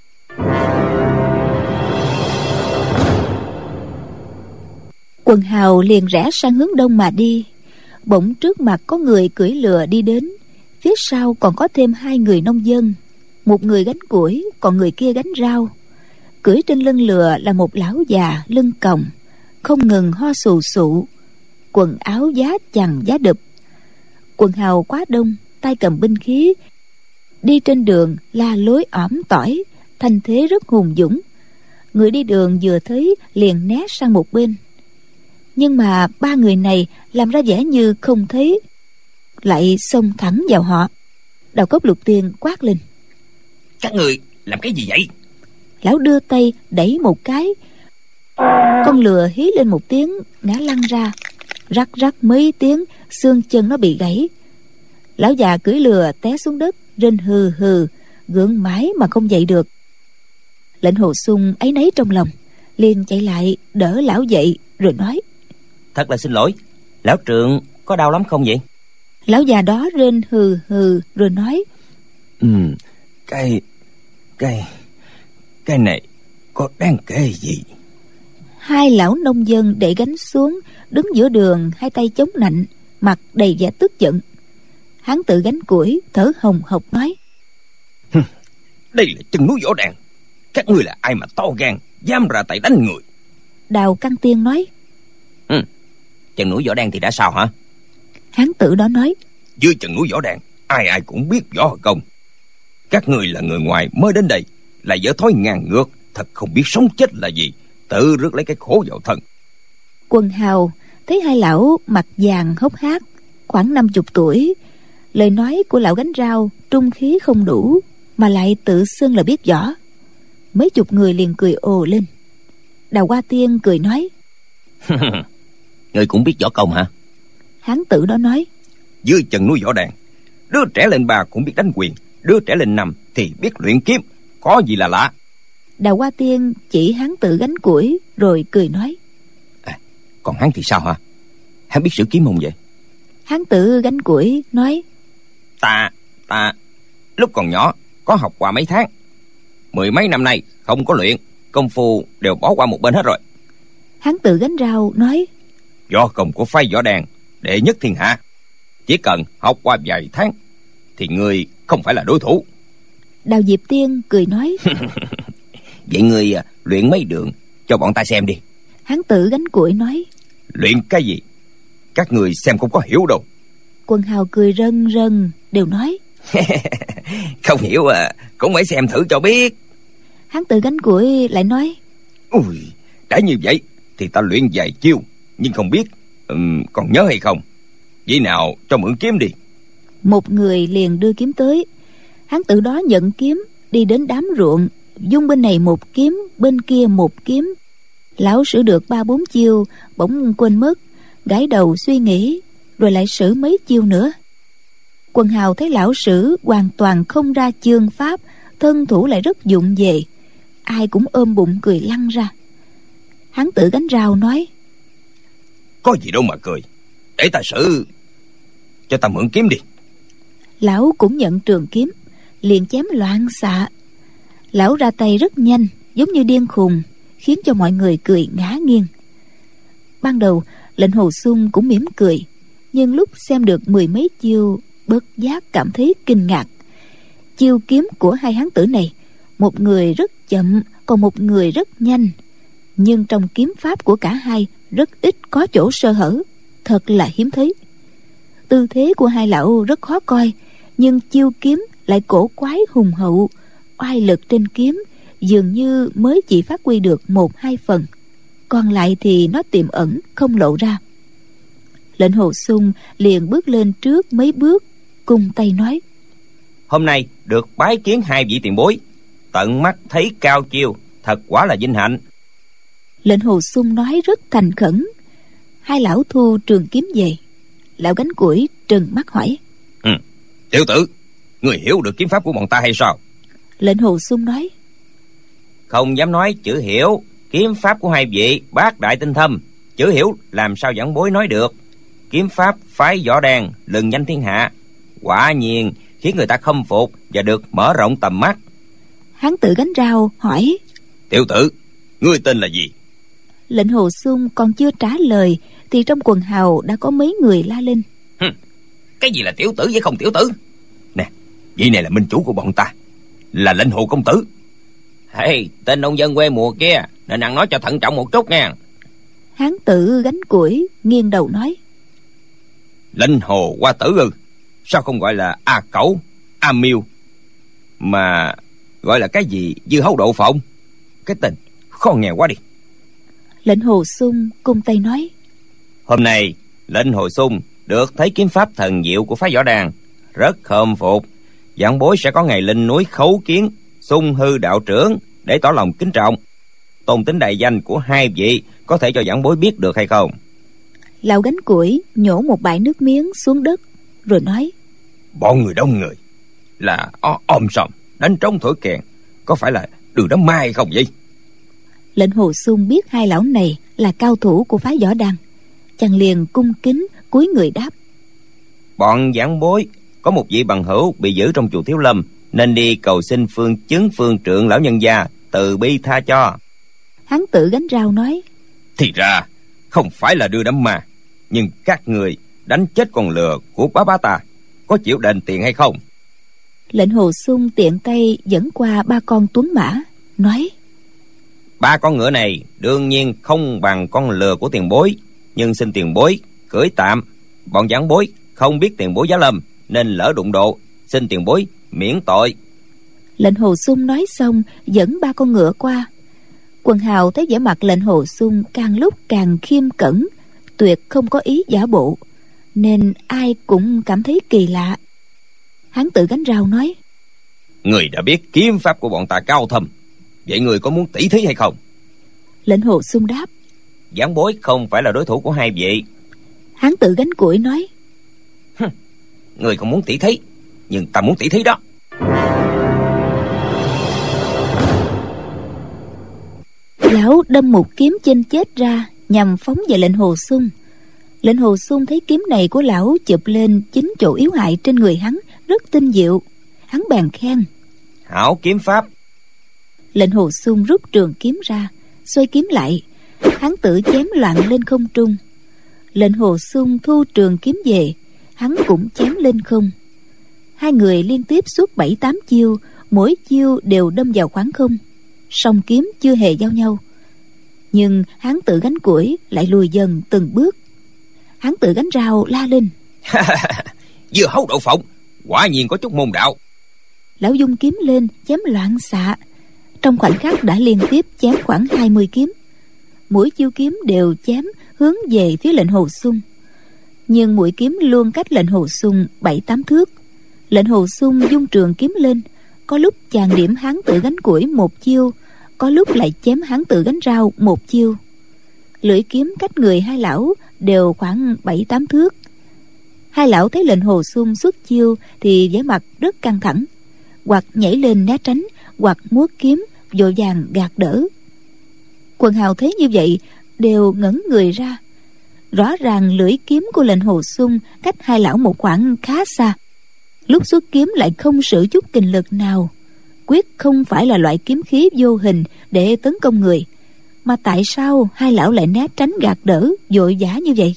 [SPEAKER 2] Quần hào liền rẽ sang hướng đông mà đi. Bỗng trước mặt có người cưỡi lừa đi đến, phía sau còn có thêm hai người nông dân, một người gánh củi, còn người kia gánh rau. Cưỡi trên lưng lừa là một lão già lưng còng, không ngừng ho sù sụ, quần áo giá chằng giá đụp. Quần hào quá đông, tay cầm binh khí, đi trên đường la lối ỏm tỏi, thanh thế rất hùng dũng. Người đi đường vừa thấy liền né sang một bên. Nhưng mà ba người này làm ra vẻ như không thấy, lại xông thẳng vào họ. Đầu Cốc Lục Tiên quát lên:
[SPEAKER 3] Các người làm cái gì vậy?
[SPEAKER 2] Lão đưa tay đẩy một cái, con lừa hí lên một tiếng, ngã lăn ra, rắc rắc mấy tiếng, xương chân nó bị gãy. Lão già cưỡi lừa té xuống đất, rên hừ hừ, gượng mãi mà không dậy được. Lệnh Hồ Xung áy náy trong lòng, liền chạy lại đỡ lão dậy rồi nói:
[SPEAKER 3] Thật là xin lỗi, lão trượng có đau lắm không vậy?
[SPEAKER 2] Lão già đó rên hừ hừ rồi nói:
[SPEAKER 3] Ừ, cái cái cái này có đáng kể gì?
[SPEAKER 2] Hai lão nông dân để gánh xuống, đứng giữa đường, hai tay chống nạnh, mặt đầy vẻ tức giận. Hắn tự gánh củi, thở hồng hộc nói:
[SPEAKER 3] Đây là chân núi Võ Đăng, các ngươi là ai mà to gan dám ra tay đánh người?
[SPEAKER 2] Đào Căn Tiên nói:
[SPEAKER 3] Ừ, chân núi Võ Đăng thì đã sao hả?
[SPEAKER 2] Hán tử đó nói:
[SPEAKER 3] Dưới chân núi Võ Đăng, ai ai cũng biết võ công. Các ngươi là người ngoài mới đến đây, là dở thói ngang ngược, thật không biết sống chết là gì, tự rước lấy cái khổ vào thân.
[SPEAKER 2] Quần hào thấy hai lão mặt vàng hốc hác, khoảng năm chục tuổi. Lời nói của lão gánh rau trung khí không đủ, mà lại tự xưng là biết võ. Mấy chục người liền cười ồ lên. Đào Hoa Tiên cười nói:
[SPEAKER 3] Ngươi cũng biết võ công hả?
[SPEAKER 2] Hán tử đó nói:
[SPEAKER 3] Dưới chân núi Võ Đăng, đứa trẻ lên ba cũng biết đánh quyền, đứa trẻ lên năm thì biết luyện kiếm, có gì là lạ?
[SPEAKER 2] Đào Hoa Tiên chỉ hán tử gánh củi rồi cười nói:
[SPEAKER 3] À, còn hắn thì sao hả? Hắn biết sử kiếm không vậy?
[SPEAKER 2] Hán tử gánh củi nói:
[SPEAKER 3] Ta, ta lúc còn nhỏ có học qua mấy tháng, mười mấy năm nay không có luyện, công phu đều bỏ qua một bên hết rồi.
[SPEAKER 2] Hán tử gánh rau nói:
[SPEAKER 3] Võ công của phái Võ Đăng đệ nhất thiên hạ, chỉ cần học qua vài tháng thì ngươi không phải là đối thủ.
[SPEAKER 2] Đào Diệp Tiên cười nói:
[SPEAKER 3] Vậy ngươi luyện mấy đường cho bọn ta xem đi.
[SPEAKER 2] Hán tử gánh củi nói:
[SPEAKER 3] Luyện cái gì? Các người xem không có hiểu đâu.
[SPEAKER 2] Quần hào cười rân rân, đều nói:
[SPEAKER 3] Không hiểu à, cũng phải xem thử cho biết.
[SPEAKER 2] Hán tử gánh củi lại nói:
[SPEAKER 3] Ui, đã như vậy thì ta luyện vài chiêu, nhưng không biết um, còn nhớ hay không. Vậy nào cho mượn kiếm đi.
[SPEAKER 2] Một người liền đưa kiếm tới. Hán tử đó nhận kiếm, đi đến đám ruộng, dung bên này một kiếm, bên kia một kiếm. Lão sử được ba bốn chiêu, bỗng quên mất, gãi đầu suy nghĩ, rồi lại sử mấy chiêu nữa. Quần hào thấy lão sử hoàn toàn không ra chương pháp, thân thủ lại rất vụng về, ai cũng ôm bụng cười lăn ra. Hán tử gánh rau nói:
[SPEAKER 3] Có gì đâu mà cười, để ta xử cho ta mượn kiếm đi.
[SPEAKER 2] Lão cũng nhận trường kiếm, liền chém loạn xạ. Lão ra tay rất nhanh, giống như điên khùng, khiến cho mọi người cười ngã nghiêng. Ban đầu lệnh Hồ Xung cũng mỉm cười, nhưng lúc xem được mười mấy chiêu, bất giác cảm thấy kinh ngạc. Chiêu kiếm của hai hán tử này, một người rất chậm, còn một người rất nhanh, nhưng trong kiếm pháp của cả hai rất ít có chỗ sơ hở, thật là hiếm thấy. Tư thế của hai lão rất khó coi, nhưng chiêu kiếm lại cổ quái hùng hậu, oai lực trên kiếm dường như mới chỉ phát huy được một hai phần, còn lại thì nó tiềm ẩn không lộ ra. Lệnh Hồ Xung liền bước lên trước mấy bước, cung tay nói:
[SPEAKER 3] Hôm nay được bái kiến hai vị tiền bối, tận mắt thấy cao chiêu, thật quả là vinh hạnh.
[SPEAKER 2] Lệnh Hồ Xung nói rất thành khẩn. Hai lão thu trường kiếm về. Lão gánh củi trừng mắt hỏi:
[SPEAKER 3] ừ, Tiểu tử, người hiểu được kiếm pháp của bọn ta hay sao?
[SPEAKER 2] Lệnh Hồ Xung nói:
[SPEAKER 3] Không dám nói chữ hiểu, kiếm pháp của hai vị bác đại tinh thâm, chữ hiểu làm sao vãn bối nói được. Kiếm pháp phái Võ Đàn lừng danh thiên hạ, quả nhiên khiến người ta khâm phục và được mở rộng tầm mắt.
[SPEAKER 2] Hán tử gánh rau hỏi:
[SPEAKER 3] Tiểu tử, ngươi tên là gì?
[SPEAKER 2] Lệnh Hồ Xung còn chưa trả lời thì trong quần hào đã có mấy người la lên:
[SPEAKER 3] Hừm, cái gì là tiểu tử với không tiểu tử? Nè, vị này là minh chủ của bọn ta, là lệnh Hồ công tử. Hey, tên nông dân quê mùa kia nên ăn nói cho thận trọng một chút nha.
[SPEAKER 2] Hán tử gánh củi nghiêng đầu nói:
[SPEAKER 3] Lệnh Hồ qua tử ư? Sao không gọi là A Cẩu, A Miêu, mà gọi là cái gì dưa hấu đậu phộng? Cái tên khó nghe quá đi.
[SPEAKER 2] Lệnh Hồ Xung cung tay nói:
[SPEAKER 3] Hôm nay lệnh Hồ Xung được thấy kiếm pháp thần diệu của phái Võ Đàn, rất khâm phục. Vãn bối sẽ có ngày lên núi khấu kiến Xung hư đạo trưởng để tỏ lòng kính trọng. Tôn tính đại danh của hai vị có thể cho vãn bối biết được hay không?
[SPEAKER 2] Lão gánh củi nhổ một bãi nước miếng xuống đất rồi nói:
[SPEAKER 3] Bọn người đông người là om sòm đánh trống thổi kèn, có phải là Đường Đám Ma hay không vậy?
[SPEAKER 2] Lệnh Hồ Xung biết hai lão này là cao thủ của phái Võ Đàn, chàng liền cung kính cúi người đáp:
[SPEAKER 3] Bọn vãn bối có một vị bằng hữu bị giữ trong chùa Thiếu Lâm, nên đi cầu xin phương chứng phương trượng lão nhân gia từ bi tha cho.
[SPEAKER 2] Hán tử gánh rau nói:
[SPEAKER 3] Thì ra không phải là Đưa Đám Ma, nhưng các người đánh chết con lừa của bá bá ta, có chịu đền tiền hay không?
[SPEAKER 2] Lệnh Hồ Xung tiện tay dẫn qua ba con tuấn mã, nói:
[SPEAKER 3] Ba con ngựa này đương nhiên không bằng con lừa của tiền bối, nhưng xin tiền bối cưỡi tạm. Bọn vãn bối không biết tiền bối giá lâm nên lỡ đụng độ, xin tiền bối miễn tội.
[SPEAKER 2] Lệnh Hồ Xung nói xong dẫn ba con ngựa qua. Quần hào thấy vẻ mặt lệnh Hồ Xung càng lúc càng khiêm cẩn, tuyệt không có ý giả bộ, nên ai cũng cảm thấy kỳ lạ. Hán tử gánh rau nói:
[SPEAKER 3] Người đã biết kiếm pháp của bọn ta cao thâm, vậy người có muốn tỷ thí hay không?
[SPEAKER 2] Lệnh Hồ Xung đáp:
[SPEAKER 3] Vãn bối không phải là đối thủ của hai vị.
[SPEAKER 2] Hán tử gánh củi nói:
[SPEAKER 3] Người không muốn tỷ thí, nhưng ta muốn tỷ thí đó.
[SPEAKER 2] Lão đâm một kiếm chênh chết ra nhằm phóng về lệnh Hồ Xung. Lệnh Hồ Xung thấy kiếm này của lão chụp lên chính chỗ yếu hại trên người hắn rất tinh diệu, hắn bèn khen:
[SPEAKER 3] Hảo kiếm pháp.
[SPEAKER 2] Lệnh Hồ Xung rút trường kiếm ra, xoay kiếm lại, hắn tự chém loạn lên không trung. Lệnh Hồ Xung thu trường kiếm về, hắn cũng chém lên không. Hai người liên tiếp suốt bảy tám chiêu, mỗi chiêu đều đâm vào khoảng không, song kiếm chưa hề giao nhau. Nhưng hắn tự gánh củi lại lùi dần từng bước. Hắn tự gánh rau la lên:
[SPEAKER 3] Dưa hấu đậu phộng, quả nhiên có chút môn đạo.
[SPEAKER 2] Lão dung kiếm lên chém loạn xạ, trong khoảnh khắc đã liên tiếp chém khoảng hai mươi kiếm. Mỗi chiêu kiếm đều chém hướng về phía lệnh Hồ Xung, nhưng mũi kiếm luôn cách lệnh Hồ Xung bảy tám thước. Lệnh Hồ Xung dung trường kiếm lên, có lúc chàng điểm hán tự gánh củi một chiêu, có lúc lại chém hán tự gánh rau một chiêu. Lưỡi kiếm cách người hai lão đều khoảng bảy tám thước. Hai lão thấy lệnh Hồ Xuân xuất chiêu thì vẻ mặt rất căng thẳng, hoặc nhảy lên né tránh, hoặc múa kiếm vội vàng gạt đỡ. Quần hào thấy như vậy đều ngẩn người ra. Rõ ràng lưỡi kiếm của lệnh Hồ Xuân cách hai lão một khoảng khá xa, lúc xuất kiếm lại không sử chút kình lực nào, quyết không phải là loại kiếm khí vô hình để tấn công người. Mà tại sao hai lão lại né tránh gạt đỡ vội vã như vậy?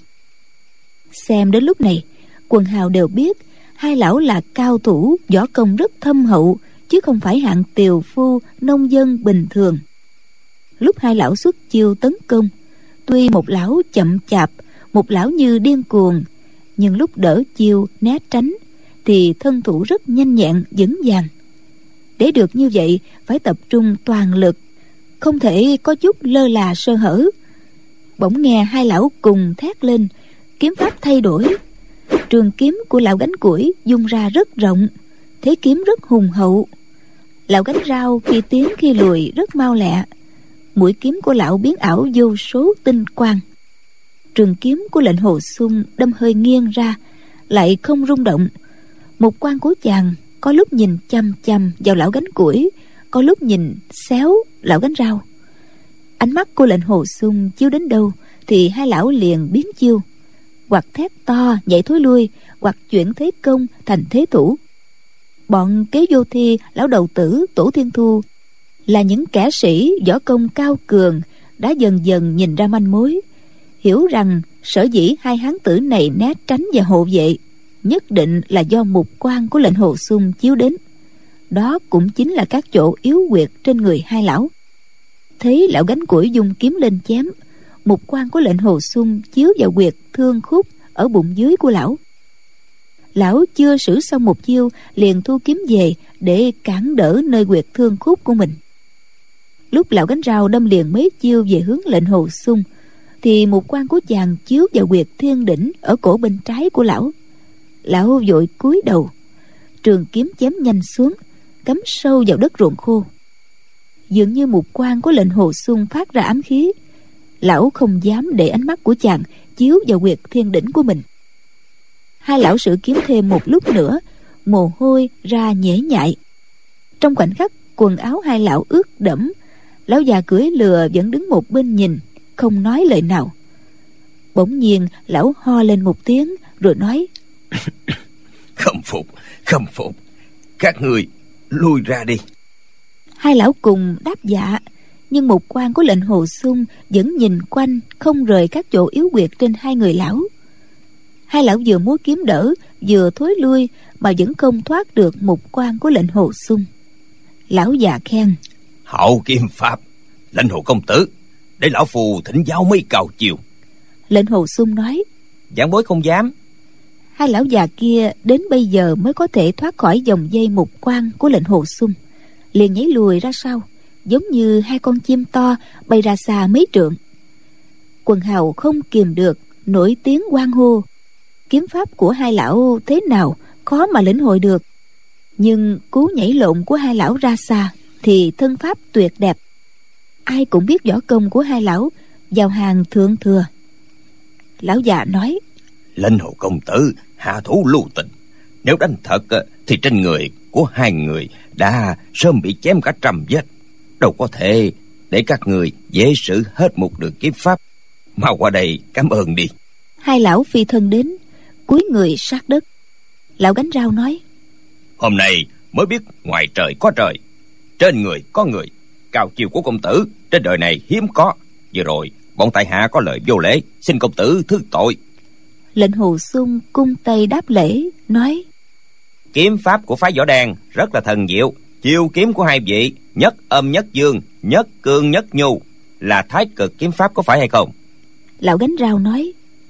[SPEAKER 2] Xem đến lúc này, quần hào đều biết hai lão là cao thủ võ công rất thâm hậu, chứ không phải hạng tiều phu nông dân bình thường. Lúc hai lão xuất chiêu tấn công, tuy một lão chậm chạp, một lão như điên cuồng, nhưng lúc đỡ chiêu né tránh thì thân thủ rất nhanh nhẹn vững vàng. Để được như vậy phải tập trung toàn lực, không thể có chút lơ là sơ hở. Bỗng nghe hai lão cùng thét lên, kiếm pháp thay đổi. Trường kiếm của lão Gánh Củi dung ra rất rộng, thế kiếm rất hùng hậu. Lão Gánh Rau khi tiến khi lùi rất mau lẹ, mũi kiếm của lão biến ảo vô số tinh quang. Trường kiếm của lệnh Hồ Xuân đâm hơi nghiêng ra, lại không rung động. Một quan của chàng có lúc nhìn chăm chăm vào lão Gánh Củi, có lúc nhìn xéo lão Gánh Rau. Ánh mắt của lệnh Hồ Xuân chiếu đến đâu thì hai lão liền biến chiêu, hoặc thét to nhảy thối lui, hoặc chuyển thế công thành thế thủ. Bọn Kế Vô Thi, lão Đầu Tử, Tổ Thiên Thu là những kẻ sĩ võ công cao cường, đã dần dần nhìn ra manh mối, hiểu rằng sở dĩ hai hán tử này né tránh và hộ vệ nhất định là do mục quang của lệnh Hồ Xuân chiếu đến. Đó cũng chính là các chỗ yếu huyệt trên người hai lão. Thấy lão Gánh Củi dùng kiếm lên chém, mục quang của lệnh Hồ Xuân chiếu vào huyệt thương khúc ở bụng dưới của lão. Lão chưa sử xong một chiêu liền thu kiếm về để cản đỡ nơi huyệt thương khúc của mình. Lúc lão Gánh Rau đâm liền mấy chiêu về hướng lệnh Hồ Xuân thì một quan của chàng chiếu vào huyệt thiên đỉnh ở cổ bên trái của lão. Lão vội cúi đầu, trường kiếm chém nhanh xuống, cắm sâu vào đất ruộng khô. Dường như một quan của lệnh Hồ Xuân phát ra ám khí, lão không dám để ánh mắt của chàng chiếu vào huyệt thiên đỉnh của mình. Hai lão sử kiếm thêm một lúc nữa, mồ hôi ra nhễ nhại. Trong khoảnh khắc quần áo hai lão ướt đẫm, lão già cưỡi lừa vẫn đứng một bên nhìn, không nói lời nào. Bỗng nhiên lão ho lên một tiếng rồi nói:
[SPEAKER 3] Khâm phục, khâm phục, các người lui ra đi.
[SPEAKER 2] Hai lão cùng đáp dạ, nhưng một quan của lệnh Hồ Xuân vẫn nhìn quanh không rời các chỗ yếu huyệt trên hai người lão. Hai lão vừa múa kiếm đỡ vừa thối lui mà vẫn không thoát được một quan của lệnh Hồ Xuân. Lão già khen:
[SPEAKER 3] Hậu kiếm pháp, lệnh Hồ công tử, để lão phù thỉnh giáo mấy cao chiều.
[SPEAKER 2] Lệnh Hồ Xuân nói:
[SPEAKER 3] Giảng bối không dám.
[SPEAKER 2] Hai lão già kia đến bây giờ mới có thể thoát khỏi vòng dây mục quan của lệnh Hồ Xuân, liền nhảy lùi ra sau, giống như hai con chim to bay ra xa mấy trượng. Quần hào không kìm được nổi tiếng hoan hô. Kiếm pháp của hai lão thế nào khó mà lĩnh hội được, nhưng cú nhảy lộn của hai lão ra xa thì thân pháp tuyệt đẹp. Ai cũng biết võ công của hai lão vào hàng thượng thừa. Lão già nói:
[SPEAKER 3] Lệnh Hồ công tử hạ thủ lưu tình, nếu đánh thật thì trên người của hai người đã sớm bị chém cả trăm vết, đâu có thể để các người dễ xử hết một đường kiếm pháp. Mau qua đây cảm ơn đi.
[SPEAKER 2] Hai lão phi thân đến, cúi người sát đất. Lão Gánh Rau nói:
[SPEAKER 3] Hôm nay mới biết ngoài trời có trời, trên người có người. Cao chiều của công tử trên đời này hiếm có. Vừa rồi bọn tại hạ có lời vô lễ, xin công tử thứ tội.
[SPEAKER 2] Lệnh Hồ Xuân cung tay đáp lễ, nói:
[SPEAKER 3] Kiếm pháp của phái Võ Đàn rất là thần diệu. Chiêu kiếm của hai vị nhất âm nhất dương, nhất cương nhất nhu, là thái cực kiếm pháp, có phải hay không?
[SPEAKER 2] Lão Gánh Rau nói: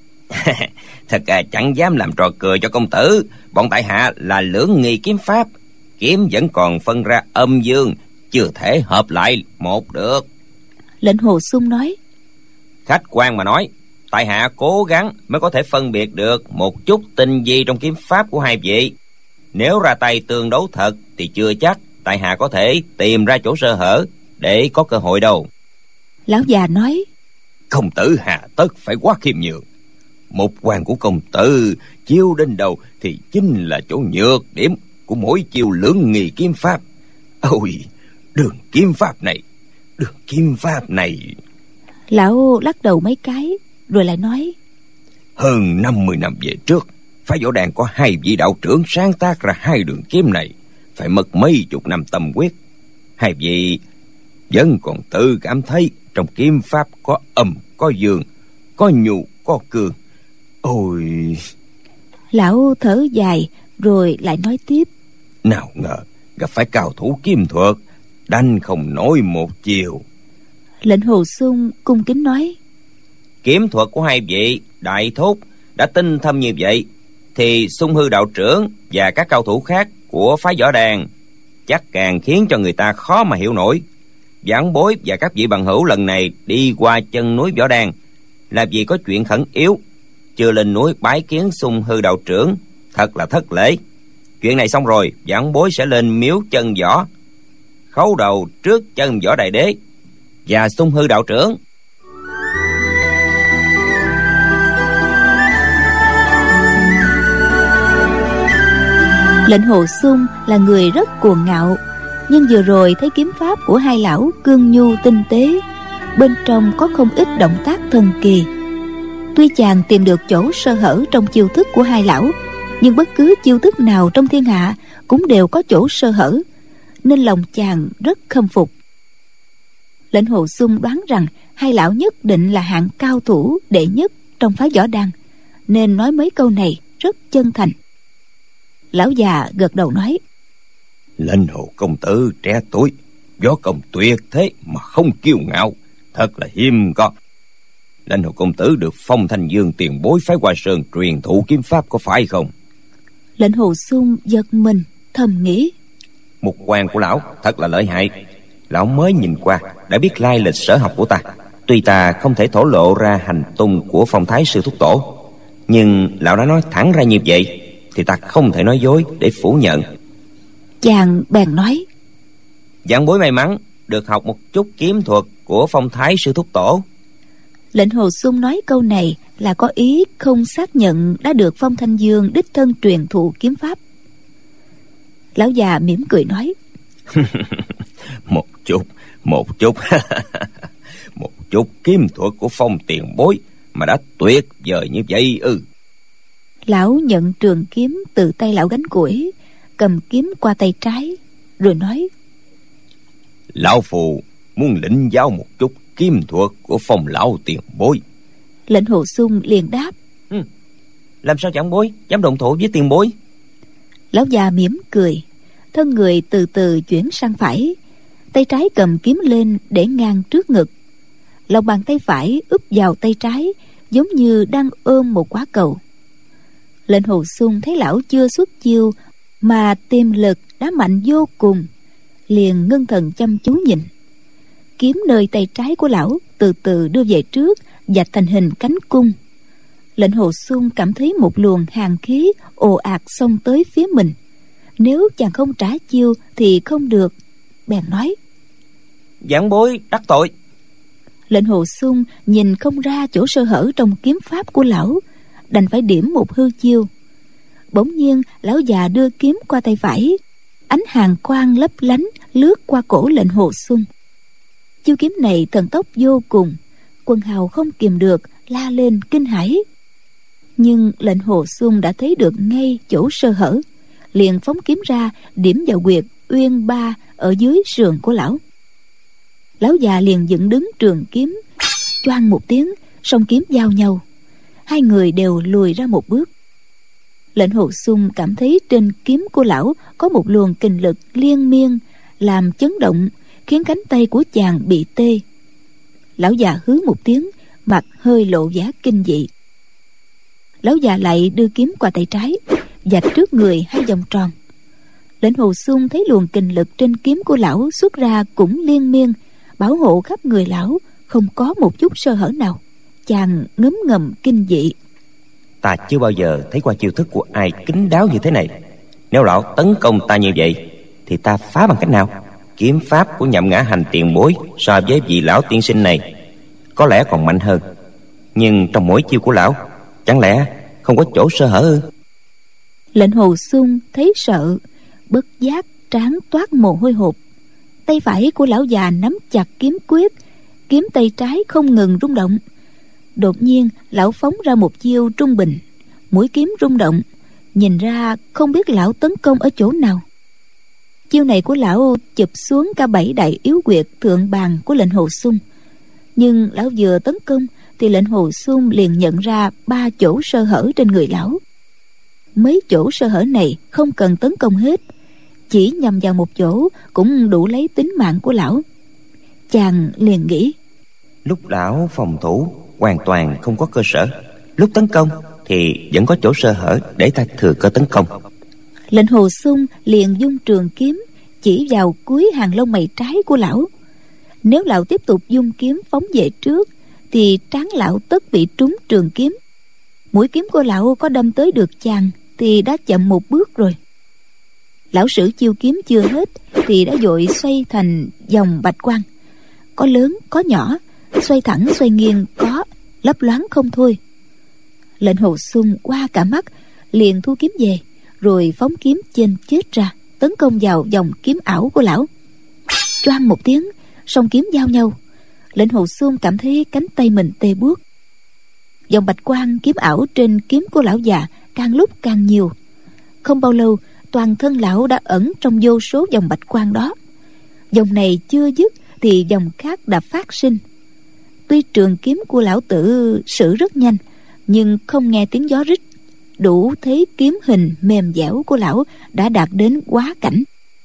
[SPEAKER 3] Thật à, chẳng dám làm trò cười cho công tử. Bọn tại hạ là lưỡng nghi kiếm pháp, kiếm vẫn còn phân ra âm dương, chưa thể hợp lại một được.
[SPEAKER 2] Lệnh Hồ Xuân nói:
[SPEAKER 3] Khách quan mà nói, tại hạ cố gắng mới có thể phân biệt được một chút tinh vi trong kiếm pháp của hai vị. Nếu ra tay tương đấu thật thì chưa chắc tại hạ có thể tìm ra chỗ sơ hở để có cơ hội đâu.
[SPEAKER 2] Lão già nói:
[SPEAKER 3] Công tử hà tất phải quá khiêm nhường. Một quan của công tử chiêu đến đầu thì chính là chỗ nhược điểm của mỗi chiêu lưỡng nghi kiếm pháp. Ôi, đường kiếm pháp này, đường kiếm pháp này.
[SPEAKER 2] Lão lắc đầu mấy cái rồi lại nói:
[SPEAKER 3] Hơn năm mươi năm về trước, phái võ đàn có hai vị đạo trưởng sáng tác ra hai đường kiếm này, phải mất mấy chục năm tâm quyết. Hai vị vẫn còn tự cảm thấy trong kiếm pháp có âm, có dương, có nhu, có cương. Ôi...
[SPEAKER 2] Lão thở dài rồi lại nói tiếp:
[SPEAKER 3] Nào ngờ gặp phải cao thủ kiếm thuật, đánh không nổi một chiều.
[SPEAKER 2] Lệnh Hồ Xung cung kính nói:
[SPEAKER 3] Kiếm thuật của hai vị đại thúc đã tinh thâm như vậy, thì Xung Hư đạo trưởng và các cao thủ khác của phái võ đàn chắc càng khiến cho người ta khó mà hiểu nổi. Vãn bối và các vị bằng hữu lần này đi qua chân núi võ đàn là vì có chuyện khẩn yếu, chưa lên núi bái kiến Xung Hư đạo trưởng, thật là thất lễ. Chuyện này xong rồi, vãn bối sẽ lên miếu chân võ, khấu đầu trước chân võ đại đế và Xung Hư đạo trưởng.
[SPEAKER 2] Lệnh Hồ Xung là người rất cuồng ngạo, nhưng vừa rồi thấy kiếm pháp của hai lão cương nhu tinh tế, bên trong có không ít động tác thần kỳ. Tuy chàng tìm được chỗ sơ hở trong chiêu thức của hai lão, nhưng bất cứ chiêu thức nào trong thiên hạ cũng đều có chỗ sơ hở, nên lòng chàng rất khâm phục. Lệnh Hồ Xung đoán rằng hai lão nhất định là hạng cao thủ đệ nhất trong phái võ đàn, nên nói mấy câu này rất chân thành. Lão già gật đầu nói:
[SPEAKER 3] Lệnh Hồ công tử trẻ tuổi, võ công tuyệt thế mà không kiêu ngạo, thật là hiếm có. Lệnh Hồ công tử được Phong Thanh Dương tiền bối phái Hoa Sơn truyền thụ kiếm pháp, có phải không?
[SPEAKER 2] Lệnh Hồ Xung giật mình, thầm nghĩ:
[SPEAKER 3] Một quan của lão thật là lợi hại. Lão mới nhìn qua đã biết lai lịch sở học của ta. Tuy ta không thể thổ lộ ra hành tung của Phong Thái sư thúc tổ, nhưng lão đã nói thẳng ra như vậy thì ta không thể nói dối để phủ nhận.
[SPEAKER 2] Chàng bèn nói:
[SPEAKER 3] Vãn bối may mắn được học một chút kiếm thuật của Phong Thái sư thúc tổ.
[SPEAKER 2] Lệnh Hồ Xung nói câu này là có ý không xác nhận đã được Phong Thanh Dương đích thân truyền thụ kiếm pháp. Lão già mỉm cười nói:
[SPEAKER 3] Một chút, một chút một chút kiếm thuật của Phong tiền bối mà đã tuyệt vời như vậy ư?
[SPEAKER 2] Lão nhận trường kiếm từ tay lão gánh củi, cầm kiếm qua tay trái rồi nói:
[SPEAKER 3] Lão phù muốn lĩnh giáo một chút kiếm thuật của Phong lão tiền bối.
[SPEAKER 2] Lệnh Hồ Xung liền đáp:
[SPEAKER 3] ừ, Làm sao vãn bối dám động thủ với tiền bối?
[SPEAKER 2] Lão già mỉm cười, thân người từ từ chuyển sang phải, tay trái cầm kiếm lên để ngang trước ngực, lòng bàn tay phải úp vào tay trái giống như đang ôm một quả cầu. Lệnh Hồ Xung thấy lão chưa xuất chiêu mà tiềm lực đã mạnh vô cùng, liền ngưng thần chăm chú nhìn. Kiếm nơi tay trái của lão từ từ đưa về trước, vạch thành hình cánh cung. Lệnh Hồ Xung cảm thấy một luồng hàn khí ồ ạt xông tới phía mình. Nếu chàng không trả chiêu thì không được, bèn nói:
[SPEAKER 3] Vãn bối đắc tội.
[SPEAKER 2] Lệnh Hồ Xung nhìn không ra chỗ sơ hở trong kiếm pháp của lão, đành phải điểm một hư chiêu. Bỗng nhiên lão già đưa kiếm qua tay phải, ánh hàn quang lấp lánh lướt qua cổ Lệnh Hồ Xung. Chiêu kiếm này thần tốc vô cùng, Quân Hào không kìm được la lên kinh hãi. Nhưng Lệnh Hồ Xung đã thấy được ngay chỗ sơ hở, liền phóng kiếm ra điểm vào huyệt uyên ba ở dưới sườn của lão. Lão già liền dựng đứng trường kiếm, choang một tiếng, song kiếm giao nhau, hai người đều lùi ra một bước. Lệnh Hồ Xung cảm thấy trên kiếm của lão có một luồng kình lực liên miên làm chấn động, khiến cánh tay của chàng bị tê. Lão già hứ một tiếng, mặt hơi lộ vẻ kinh dị. Lão già lại đưa kiếm qua tay trái, vạch trước người hai vòng tròn. Lệnh Hồ Xung thấy luồng kình lực trên kiếm của lão xuất ra cũng liên miên, bảo hộ khắp người lão, không có một chút sơ hở nào. Chàng ngấm ngầm kinh dị:
[SPEAKER 3] Ta chưa bao giờ thấy qua chiêu thức của ai kín đáo như thế này. Nếu lão tấn công ta như vậy thì ta phá bằng cách nào? Kiếm pháp của Nhậm Ngã Hành tiền bối so với vị lão tiên sinh này có lẽ còn mạnh hơn, nhưng trong mỗi chiêu của lão Chẳng lẽ không có chỗ sơ hở ư?
[SPEAKER 2] Lệnh Hồ Xung thấy sợ, bất giác trán toát mồ hôi hột. Tay phải của lão già nắm chặt kiếm quyết, kiếm tay trái không ngừng rung động. Đột nhiên lão phóng ra một chiêu trung bình, mũi kiếm rung động, nhìn ra không biết lão tấn công ở chỗ nào. Chiêu này của lão chụp xuống cả bảy đại yếu quyệt thượng bàn của Lệnh Hồ Xung. Nhưng lão vừa tấn công thì Lệnh Hồ Xung liền nhận ra ba chỗ sơ hở trên người lão. Mấy chỗ sơ hở này không cần tấn công hết, chỉ nhằm vào một chỗ cũng đủ lấy tính mạng của lão. Chàng liền nghĩ,
[SPEAKER 3] lúc lão phòng thủ hoàn toàn không có cơ sở, lúc tấn công thì vẫn có chỗ sơ hở để ta thừa cơ tấn công.
[SPEAKER 2] Lệnh Hồ Xung liền dung trường kiếm chỉ vào cuối hàng lông mày trái của lão. Nếu lão tiếp tục dung kiếm phóng về trước thì trán lão tất bị trúng trường kiếm. Mũi kiếm của lão có đâm tới được chàng thì đã chậm một bước rồi. Lão sử chiêu kiếm chưa hết thì đã vội xoay thành dòng bạch quang, có lớn có nhỏ, xoay thẳng xoay nghiêng có, lấp loáng không thôi. Lệnh Hồ Xung qua cả mắt, liền thu kiếm về, rồi phóng kiếm chênh chết ra, tấn công vào dòng kiếm ảo của lão. Choang một tiếng, song kiếm giao nhau. Lệnh Hồ Xung cảm thấy cánh tay mình tê buốt. Dòng bạch quang kiếm ảo trên kiếm của lão già càng lúc càng nhiều. Không bao lâu, toàn thân lão đã ẩn trong vô số dòng bạch quang đó. Dòng này chưa dứt thì dòng khác đã phát sinh. Tuy trường kiếm của lão tử sử rất nhanh, nhưng không nghe tiếng gió rít, đủ thấy kiếm hình mềm dẻo của lão đã đạt đến quá cảnh.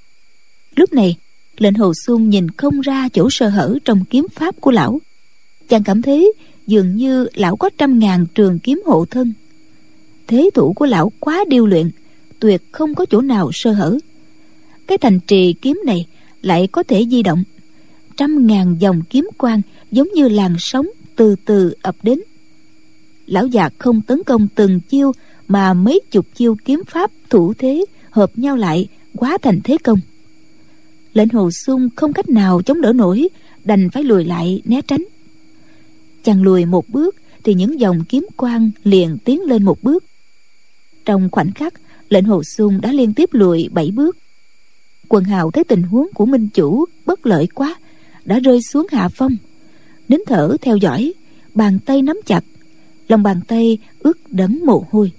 [SPEAKER 2] Lúc này Lệnh Hồ Xung nhìn không ra chỗ sơ hở trong kiếm pháp của lão. Chàng cảm thấy dường như lão có trăm ngàn trường kiếm hộ thân. Thế thủ của lão quá điêu luyện, tuyệt không có chỗ nào sơ hở. Cái thành trì kiếm này lại có thể di động. Trăm ngàn dòng kiếm quang giống như làn sóng từ từ ập đến. Lão già không tấn công từng chiêu mà mấy chục chiêu kiếm pháp thủ thế hợp nhau lại hóa thành thế công. Lệnh Hồ Xung không cách nào chống đỡ nổi, đành phải lùi lại né tránh. Chàng lùi một bước thì những dòng kiếm quang liền tiến lên một bước. Trong khoảnh khắc, Lệnh Hồ Xung đã liên tiếp lùi bảy bước. Quần hào thấy tình huống của minh chủ bất lợi quá, đã rơi xuống hạ phong, nín thở theo dõi, bàn tay nắm chặt, lòng bàn tay ướt đẫm mồ hôi.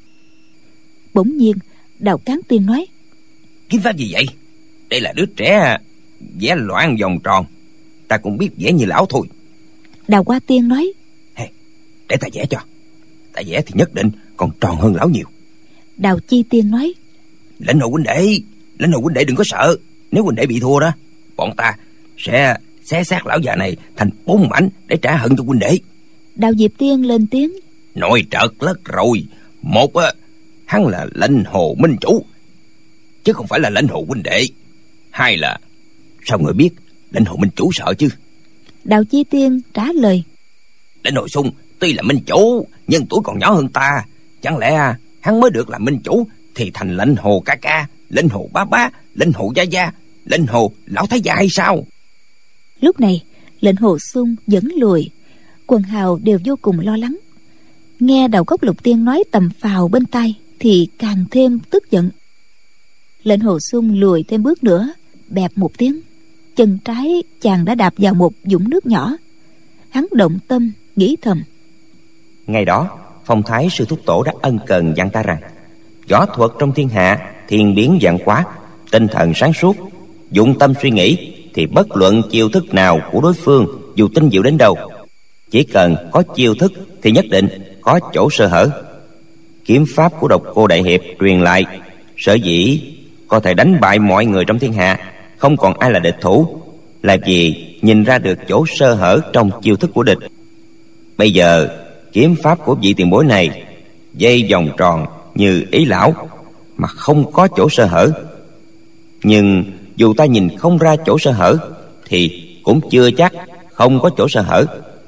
[SPEAKER 2] Bỗng nhiên Đào Cán Tiên nói,
[SPEAKER 3] kiếm pháp gì vậy? Đây là đứa trẻ vẽ loạn vòng tròn, ta cũng biết vẽ như lão thôi.
[SPEAKER 2] Đào Hoa Tiên nói,
[SPEAKER 3] hey, để ta vẽ cho, ta vẽ thì nhất định còn tròn hơn lão nhiều.
[SPEAKER 2] Đào Chi Tiên nói,
[SPEAKER 3] Lệnh Hồ huynh đệ, Lệnh Hồ huynh đệ đừng có sợ, nếu huynh đệ bị thua đó, bọn ta sẽ xé xác lão già này thành bốn mảnh để trả hận cho huynh đệ.
[SPEAKER 2] Đào Diệp Tiên lên tiếng,
[SPEAKER 3] nói trợt lất rồi. Một á, hắn là Lệnh Hồ minh chủ, chứ không phải là Lệnh Hồ huynh đệ. Hai là, sao người biết Lệnh Hồ minh chủ sợ chứ?
[SPEAKER 2] Đào Chi Tiên trả lời,
[SPEAKER 3] Lệnh Hồ Xung tuy là minh chủ nhưng tuổi còn nhỏ hơn ta, chẳng lẽ hắn mới được làm minh chủ thì thành Lệnh Hồ ca ca, Lệnh Hồ bá bá, Lệnh Hồ gia gia, Lệnh Hồ lão thái gia hay sao?
[SPEAKER 2] Lúc này Lệnh Hồ Xung vẫn lùi, quần hào đều vô cùng lo lắng. Nghe Đào Cốc Lục Tiên nói tầm phào bên tai thì càng thêm tức giận. Lệnh Hồ Xung lùi thêm bước nữa, bẹp một tiếng, chân trái chàng đã đạp vào một vũng nước nhỏ. Hắn động tâm nghĩ thầm,
[SPEAKER 3] ngày đó Phong Thái sư thúc tổ đã ân cần dặn ta rằng, võ thuật trong thiên hạ thiên biến vạn hóa, tinh thần sáng suốt, dụng tâm suy nghĩ thì bất luận chiêu thức nào của đối phương dù tinh diệu đến đâu, chỉ cần có chiêu thức thì nhất định có chỗ sơ hở. Kiếm pháp của Độc Cô đại hiệp truyền lại, sở dĩ có thể đánh bại mọi người trong thiên hạ, không còn ai là địch thủ, là vì nhìn ra được chỗ sơ hở trong chiêu thức của địch. Bây giờ kiếm pháp của vị tiền bối này dây vòng tròn như ý lão mà không có chỗ sơ hở. Nhưng dù ta nhìn không ra chỗ sơ hở thì cũng chưa chắc không có chỗ sơ hở.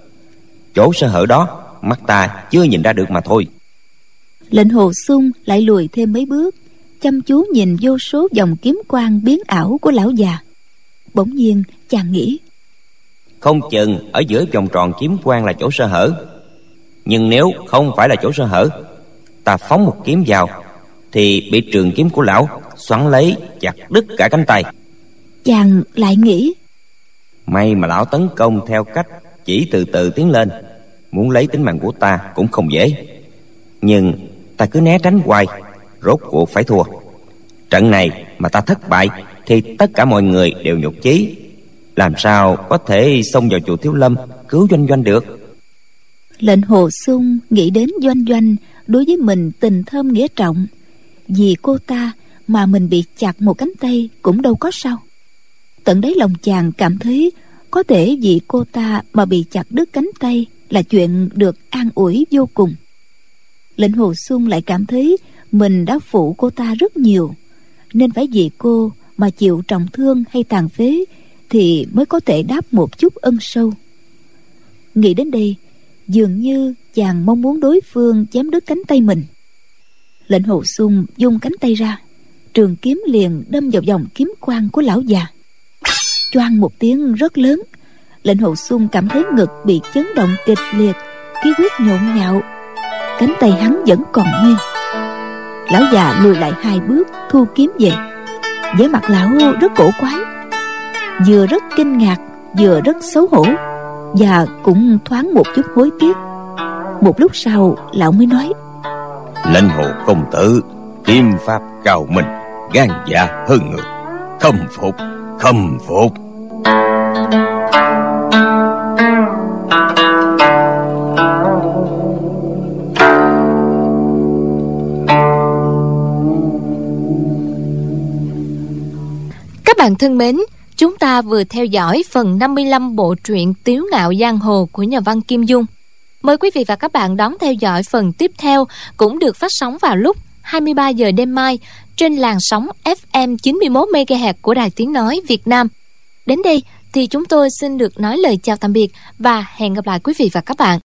[SPEAKER 3] Chỗ sơ hở đó mắt ta chưa nhìn ra được mà thôi.
[SPEAKER 2] Lệnh Hồ Xung lại lùi thêm mấy bước, chăm chú nhìn vô số dòng kiếm quang biến ảo của lão già. Bỗng nhiên chàng nghĩ,
[SPEAKER 3] không chừng ở giữa vòng tròn kiếm quang là chỗ sơ hở. Nhưng nếu không phải là chỗ sơ hở, ta phóng một kiếm vào thì bị trường kiếm của lão xoắn lấy chặt đứt cả cánh tay.
[SPEAKER 2] Chàng lại nghĩ,
[SPEAKER 3] may mà lão tấn công theo cách chỉ từ từ tiến lên, muốn lấy tính mạng của ta cũng không dễ. Nhưng ta cứ né tránh hoài, rốt cuộc phải thua. Trận này mà ta thất bại thì tất cả mọi người đều nhục chí, làm sao có thể xông vào chùa Thiếu Lâm cứu Doanh Doanh được.
[SPEAKER 2] Lệnh Hồ Xung nghĩ đến Doanh Doanh đối với mình tình thâm nghĩa trọng, vì cô ta mà mình bị chặt một cánh tay cũng đâu có sao. Tận đáy lòng chàng cảm thấy có thể vì cô ta mà bị chặt đứt cánh tay là chuyện được an ủi vô cùng. Lệnh Hồ Xung lại cảm thấy mình đã phụ cô ta rất nhiều, nên phải vì cô mà chịu trọng thương hay tàn phế thì mới có thể đáp một chút ân sâu. Nghĩ đến đây, dường như chàng mong muốn đối phương chém đứt cánh tay mình. Lệnh Hồ Xung dung cánh tay ra, trường kiếm liền đâm vào vòng kiếm quang của lão già. Choang một tiếng rất lớn, Lệnh Hồ Xung cảm thấy ngực bị chấn động kịch liệt, khí huyết nhộn nhạo. Cánh tay hắn vẫn còn nguyên. Lão già lùi lại hai bước, thu kiếm về. Vẻ mặt lão rất cổ quái, vừa rất kinh ngạc, vừa rất xấu hổ, và cũng thoáng một chút hối tiếc. Một lúc sau lão mới nói,
[SPEAKER 3] Lệnh Hồ công tử kiếm pháp cao minh, gan dạ hơn người, khâm phục, khâm phục.
[SPEAKER 1] Các bạn thân mến, chúng ta vừa theo dõi phần năm mươi lăm bộ truyện Tiếu Ngạo Giang Hồ của nhà văn Kim Dung. Mời quý vị và các bạn đón theo dõi phần tiếp theo, cũng được phát sóng vào lúc hai mươi ba giờ đêm mai trên làn sóng ép em chín mươi mốt mê ga héc của Đài Tiếng Nói Việt Nam. Đến đây thì chúng tôi xin được nói lời chào tạm biệt và hẹn gặp lại quý vị và các bạn.